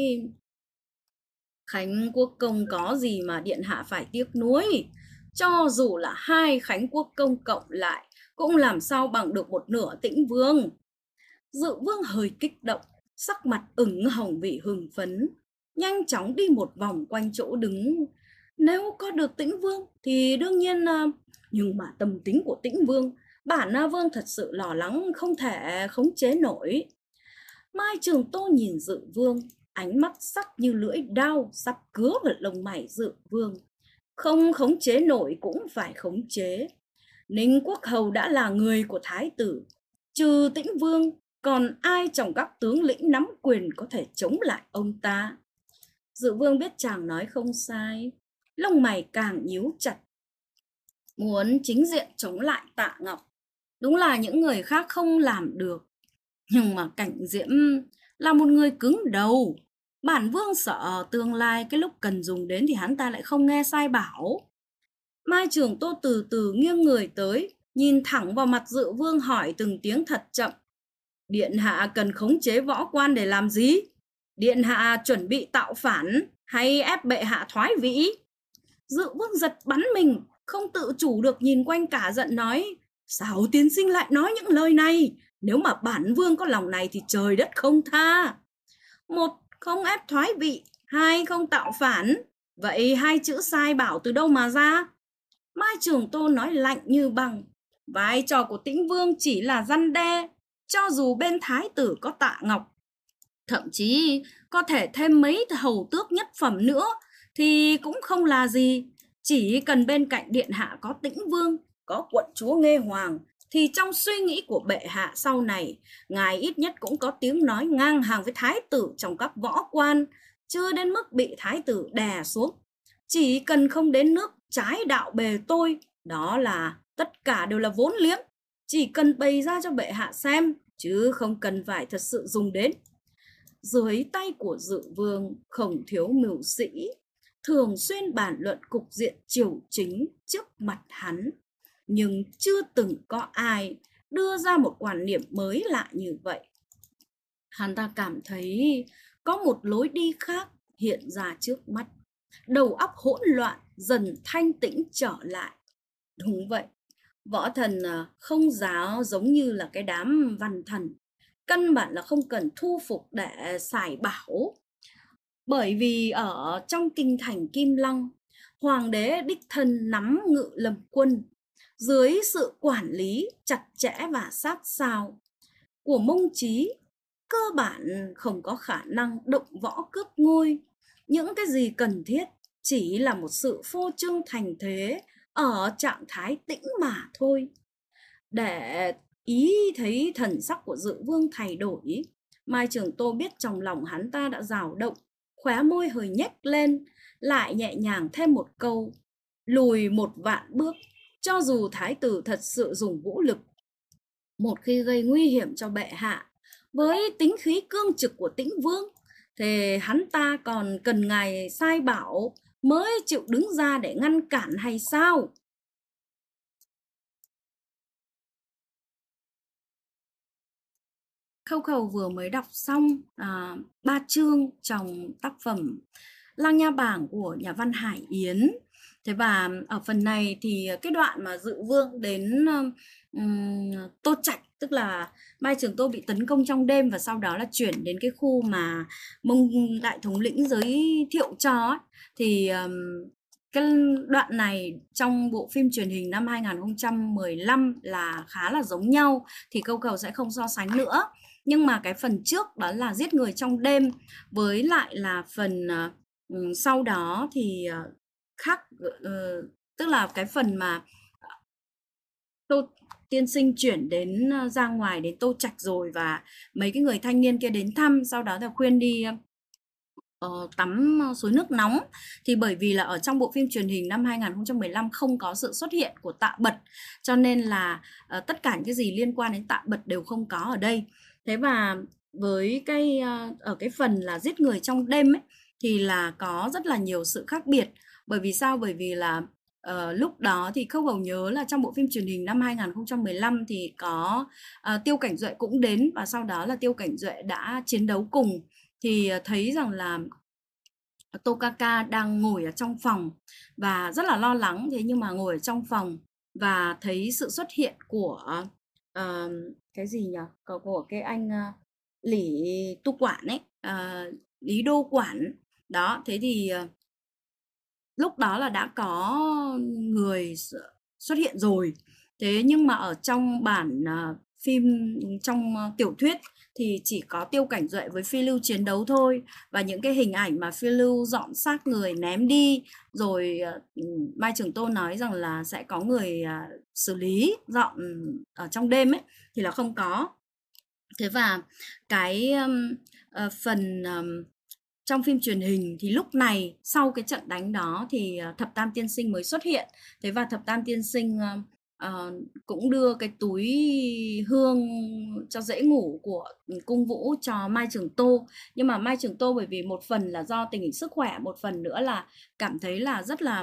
Khánh Quốc công có gì mà điện hạ phải tiếc nuối. Cho dù là hai Khánh Quốc công cộng lại, cũng làm sao bằng được một nửa Tĩnh Vương. Dự Vương hơi kích động, sắc mặt ửng hồng vì hưng phấn, nhanh chóng đi một vòng quanh chỗ đứng. Nếu có được Tĩnh Vương thì đương nhiên, nhưng mà tâm tính của Tĩnh Vương, bản Vương thật sự lo lắng không thể khống chế nổi. Mai Trường Tô nhìn Dự Vương, ánh mắt sắc như lưỡi đao sắp cứa vào lông mày Dự Vương. Không khống chế nổi cũng phải khống chế. Ninh Quốc Hầu đã là người của Thái tử, trừ Tĩnh Vương, còn ai trong các tướng lĩnh nắm quyền có thể chống lại ông ta? Dự Vương biết chàng nói không sai, lông mày càng nhíu chặt. Muốn chính diện chống lại Tạ Ngọc, đúng là những người khác không làm được. Nhưng mà Cảnh Diễm là một người cứng đầu. Bản vương sợ tương lai cái lúc cần dùng đến thì hắn ta lại không nghe sai bảo. Mai Trường Tô từ từ nghiêng người tới, nhìn thẳng vào mặt Dự Vương hỏi từng tiếng thật chậm: Điện hạ cần khống chế võ quan để làm gì? Điện hạ chuẩn bị tạo phản hay ép bệ hạ thoái vị? Dự Vương giật bắn mình, không tự chủ được nhìn quanh cả giận nói: Sao tiên sinh lại nói những lời này? Nếu mà bản vương có lòng này thì trời đất không tha. Một, không ép thoái vị, hai, không tạo phản. Vậy hai chữ sai bảo từ đâu mà ra? Mai Trường Tô nói lạnh như băng: Vai trò của Tĩnh Vương chỉ là răn đe. Cho dù bên thái tử có Tạ Ngọc, thậm chí có thể thêm mấy hầu tước nhất phẩm nữa, thì cũng không là gì. Chỉ cần bên cạnh điện hạ có Tĩnh Vương, có quận chúa Nghê Hoàng, thì trong suy nghĩ của bệ hạ sau này, ngài ít nhất cũng có tiếng nói ngang hàng với thái tử trong các võ quan, chưa đến mức bị thái tử đè xuống. Chỉ cần không đến nước trái đạo bề tôi, đó là tất cả đều là vốn liếng, chỉ cần bày ra cho bệ hạ xem, chứ không cần phải thật sự dùng đến. Dưới tay của Dự Vương không thiếu mưu sĩ, thường xuyên bàn luận cục diện triều chính trước mặt hắn, nhưng chưa từng có ai đưa ra một quan niệm mới lạ như vậy. Hắn ta cảm thấy có một lối đi khác hiện ra trước mắt, đầu óc hỗn loạn dần thanh tĩnh trở lại. Đúng vậy, võ thần không giáo giống như là cái đám văn thần, căn bản là không cần thu phục để xài bảo. Bởi vì ở trong kinh thành Kim Lăng, hoàng đế đích thân nắm ngự lâm quân, dưới sự quản lý chặt chẽ và sát sao của Mông Chí, cơ bản không có khả năng động võ cướp ngôi. Những cái gì cần thiết chỉ là một sự phô trương thành thế ở trạng thái tĩnh mà thôi. Để ý thấy thần sắc của Dự Vương thay đổi, Mai Trường Tô biết trong lòng hắn ta đã dao động, khóe môi hơi nhếch lên, lại nhẹ nhàng thêm một câu: lùi 1.000 bước. Cho dù thái tử thật sự dùng vũ lực, một khi gây nguy hiểm cho bệ hạ, với tính khí cương trực của Tĩnh Vương, thì hắn ta còn cần ngài sai bảo mới chịu đứng ra để ngăn cản hay sao? Khâu Khẩu vừa mới đọc xong 3 chương trong tác phẩm Lang Nha Bảng của nhà văn Hải Yến. Thế và ở phần này thì cái đoạn mà Dự Vương đến Tô Trạch, tức là Mai Trường Tô bị tấn công trong đêm và sau đó là chuyển đến cái khu mà Mông Đại Thống lĩnh giới thiệu cho ấy, thì cái đoạn này trong bộ phim truyền hình năm 2015 là khá là giống nhau, thì Câu Cầu sẽ không so sánh nữa. Nhưng mà cái phần trước đó là giết người trong đêm, với lại là phần sau đó thì khác, tức là cái phần mà Tô Tiên Sinh chuyển đến ra ngoài đến Tô Trạch rồi, và mấy cái người thanh niên kia đến thăm, sau đó là khuyên đi tắm suối nước nóng. Thì bởi vì là ở trong bộ phim truyền hình năm 2015 không có sự xuất hiện của Tạ Bật, cho nên là tất cả những cái gì liên quan đến Tạ Bật đều không có ở đây. Thế và với cái ở cái phần là giết người trong đêm ấy, thì là có rất là nhiều sự khác biệt. Bởi vì sao? Bởi vì là lúc đó thì Khâu Hầu nhớ là trong bộ phim truyền hình năm 2015 thì có Tiêu Cảnh Duệ cũng đến, và sau đó là Tiêu Cảnh Duệ đã chiến đấu cùng. Thì thấy rằng là Tô Ca đang ngồi ở trong phòng và rất là lo lắng. Thế nhưng mà ngồi ở trong phòng và thấy sự xuất hiện của cái gì nhỉ? Của cái anh Lý Tu Quản ấy, Lý Đô Quản. Đó, thế thì lúc đó là đã có người xuất hiện rồi. Thế nhưng mà ở trong bản phim, trong tiểu thuyết thì chỉ có Tiêu Cảnh Duệ với Phi Lưu chiến đấu thôi. Và những cái hình ảnh mà Phi Lưu dọn xác người ném đi, rồi Mai Trường Tô nói rằng là sẽ có người xử lý dọn ở trong đêm ấy, thì là không có. Thế và cái phần trong phim truyền hình thì lúc này sau cái trận đánh đó thì Thập Tam Tiên Sinh mới xuất hiện. Thế và Thập Tam Tiên Sinh cũng đưa cái túi hương cho dễ ngủ của Cung Vũ cho Mai Trường Tô. Nhưng mà Mai Trường Tô bởi vì một phần là do tình hình sức khỏe, một phần nữa là cảm thấy là rất là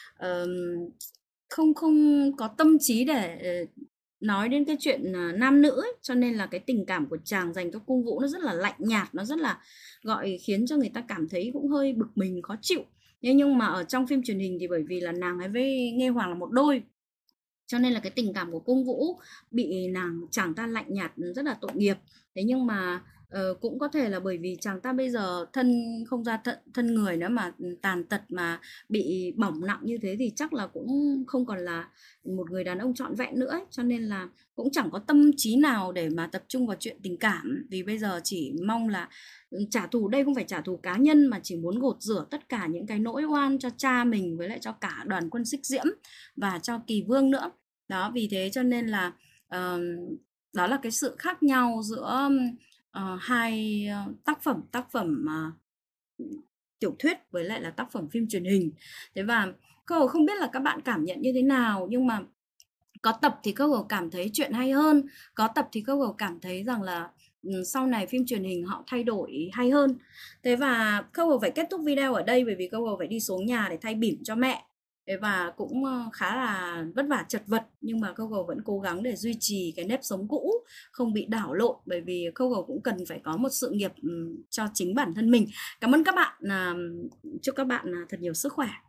không có tâm trí để nói đến cái chuyện nam nữ ấy, cho nên là cái tình cảm của chàng dành cho Cung Vũ nó rất là lạnh nhạt, nó rất là khiến cho người ta cảm thấy cũng hơi bực mình, khó chịu. Nhưng mà ở trong phim truyền hình thì bởi vì là nàng ấy với Nghê Hoàng là một đôi, cho nên là cái tình cảm của Cung Vũ bị chàng ta lạnh nhạt rất là tội nghiệp. Thế nhưng mà cũng có thể là bởi vì chàng ta bây giờ thân không ra thân người nữa, mà tàn tật mà bị bỏng nặng như thế thì chắc là cũng không còn là một người đàn ông trọn vẹn nữa ấy. Cho nên là cũng chẳng có tâm trí nào để mà tập trung vào chuyện tình cảm, vì bây giờ chỉ mong là trả thù. Đây không phải trả thù cá nhân mà chỉ muốn gột rửa tất cả những cái nỗi oan cho cha mình, với lại cho cả đoàn quân Xích Diễm và cho Kỳ Vương nữa. Đó, vì thế cho nên là đó là cái sự khác nhau giữa hai tác phẩm tiểu thuyết với lại là tác phẩm phim truyền hình. Thế và Cầu không biết là các bạn cảm nhận như thế nào, nhưng mà có tập thì Câu cảm thấy chuyện hay hơn, có tập thì Câu cảm thấy rằng là sau này phim truyền hình họ thay đổi hay hơn. Thế và Câu phải kết thúc video ở đây, bởi vì Câu phải đi xuống nhà để thay bỉm cho mẹ. Thế và cũng khá là vất vả chật vật, nhưng mà Câu vẫn cố gắng để duy trì cái nếp sống cũ, không bị đảo lộn, bởi vì Câu cũng cần phải có một sự nghiệp cho chính bản thân mình. Cảm ơn các bạn, chúc các bạn thật nhiều sức khỏe.